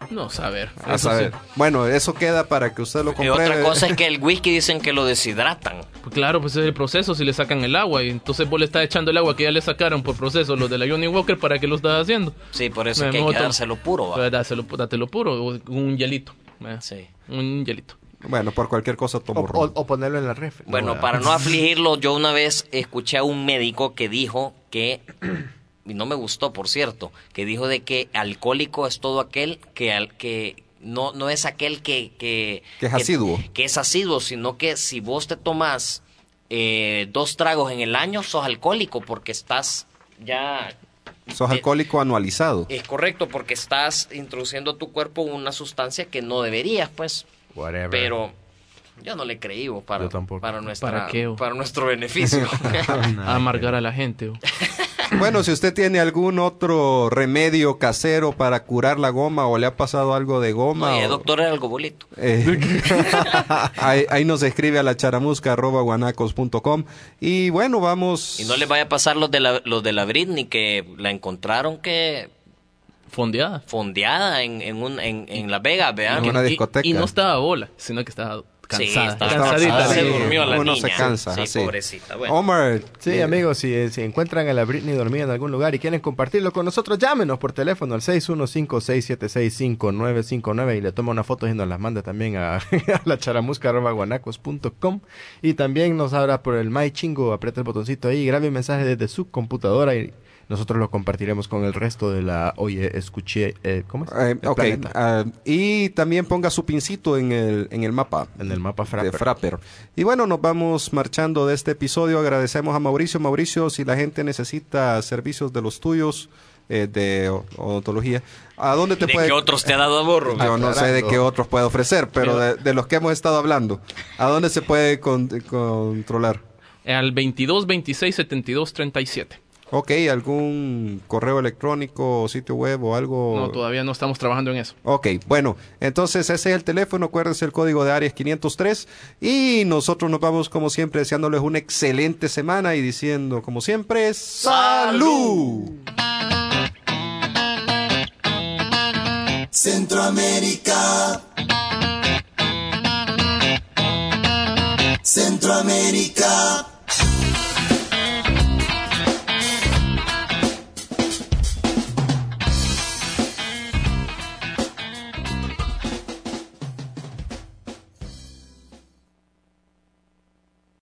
No, saber. A Eso saber. sí. Bueno, eso queda para que usted lo Y compruebe. otra cosa es que el whisky dicen que lo deshidratan. Pues claro, pues es el proceso si le sacan el agua. Y entonces vos le estás echando el agua que ya le sacaron por proceso los de la Johnny Walker. ¿Para qué lo estás haciendo? Sí, por eso Me es que hay que moto. dárselo puro. ¿va? Pues dáselo, dátelo puro. o Un hielito. ¿va? Sí. Un hielito. Bueno, por cualquier cosa O, tomo o- ron. o ponerlo en la refri. Bueno, ¿no? para no afligirlo, yo una vez escuché a un médico que dijo que, y no me gustó, por cierto, que dijo de que alcohólico es todo aquel que al que no no es aquel que que, Que es asiduo. que es asiduo, sino que si vos te tomas eh, dos tragos en el año, sos alcohólico porque estás ya... Sos alcohólico anualizado. Es correcto, porque estás introduciendo a tu cuerpo una sustancia que no deberías, pues. Whatever. Pero yo no le creí, bo, para, Yo tampoco. para, nuestra, ¿Para qué, bo? para nuestro beneficio. A amargar a la gente. oh. Bueno, si usted tiene algún otro remedio casero para curar la goma o le ha pasado algo de goma. Oye, o- doctor, era algo bolito. Eh, ahí, ahí nos escribe a la charamusca arroba guanacos punto com. Y bueno, vamos. Y no le vaya a pasar los de la, los de la Britney, que la encontraron que Fondeada. fondeada en, en, un, en, en Las Vegas, vean. En una Y- discoteca. Y, no estaba bola, sino que estaba Sí, cansada. estaba cansadita. cansada, se sí. durmió la Uno niña. se cansa, Sí, así. pobrecita. Bueno. Omar. Sí, eh, amigos, si, si encuentran a la Britney dormida en algún lugar y quieren compartirlo con nosotros, llámenos por teléfono al seis uno cinco, seis siete seis, cinco nueve cinco nueve y le toma una foto y nos las manda también a, a la charamusca arroba guanacos punto com. Y también nos habla por el My Chingo, aprieta el botoncito ahí, grabe un mensaje desde su computadora y nosotros lo compartiremos con el resto de la Oye, escuché, eh, ¿cómo es? eh, El ok, planeta. ah, y también ponga su pincito en el, en el mapa. En el mapa De Frapper. Frapper. Y bueno, nos vamos marchando de este episodio. Agradecemos a Mauricio. Mauricio, si la gente necesita servicios de los tuyos, eh, de o- odontología, ¿a dónde te ¿De puede...? qué otros te ha dado borro? Yo no sé de Aclarando. qué otros puede ofrecer, pero de, de los que hemos estado hablando, ¿a dónde se puede con- controlar? Al veintidós, veintiséis, setenta y dos, treinta y siete. Ok, ¿algún correo electrónico o sitio web o algo? No, todavía no estamos trabajando en eso. Ok, bueno, entonces ese es el teléfono, acuérdense el código de áreas quinientos tres y nosotros nos vamos como siempre deseándoles una excelente semana y diciendo como siempre ¡salud! Centroamérica. Centroamérica.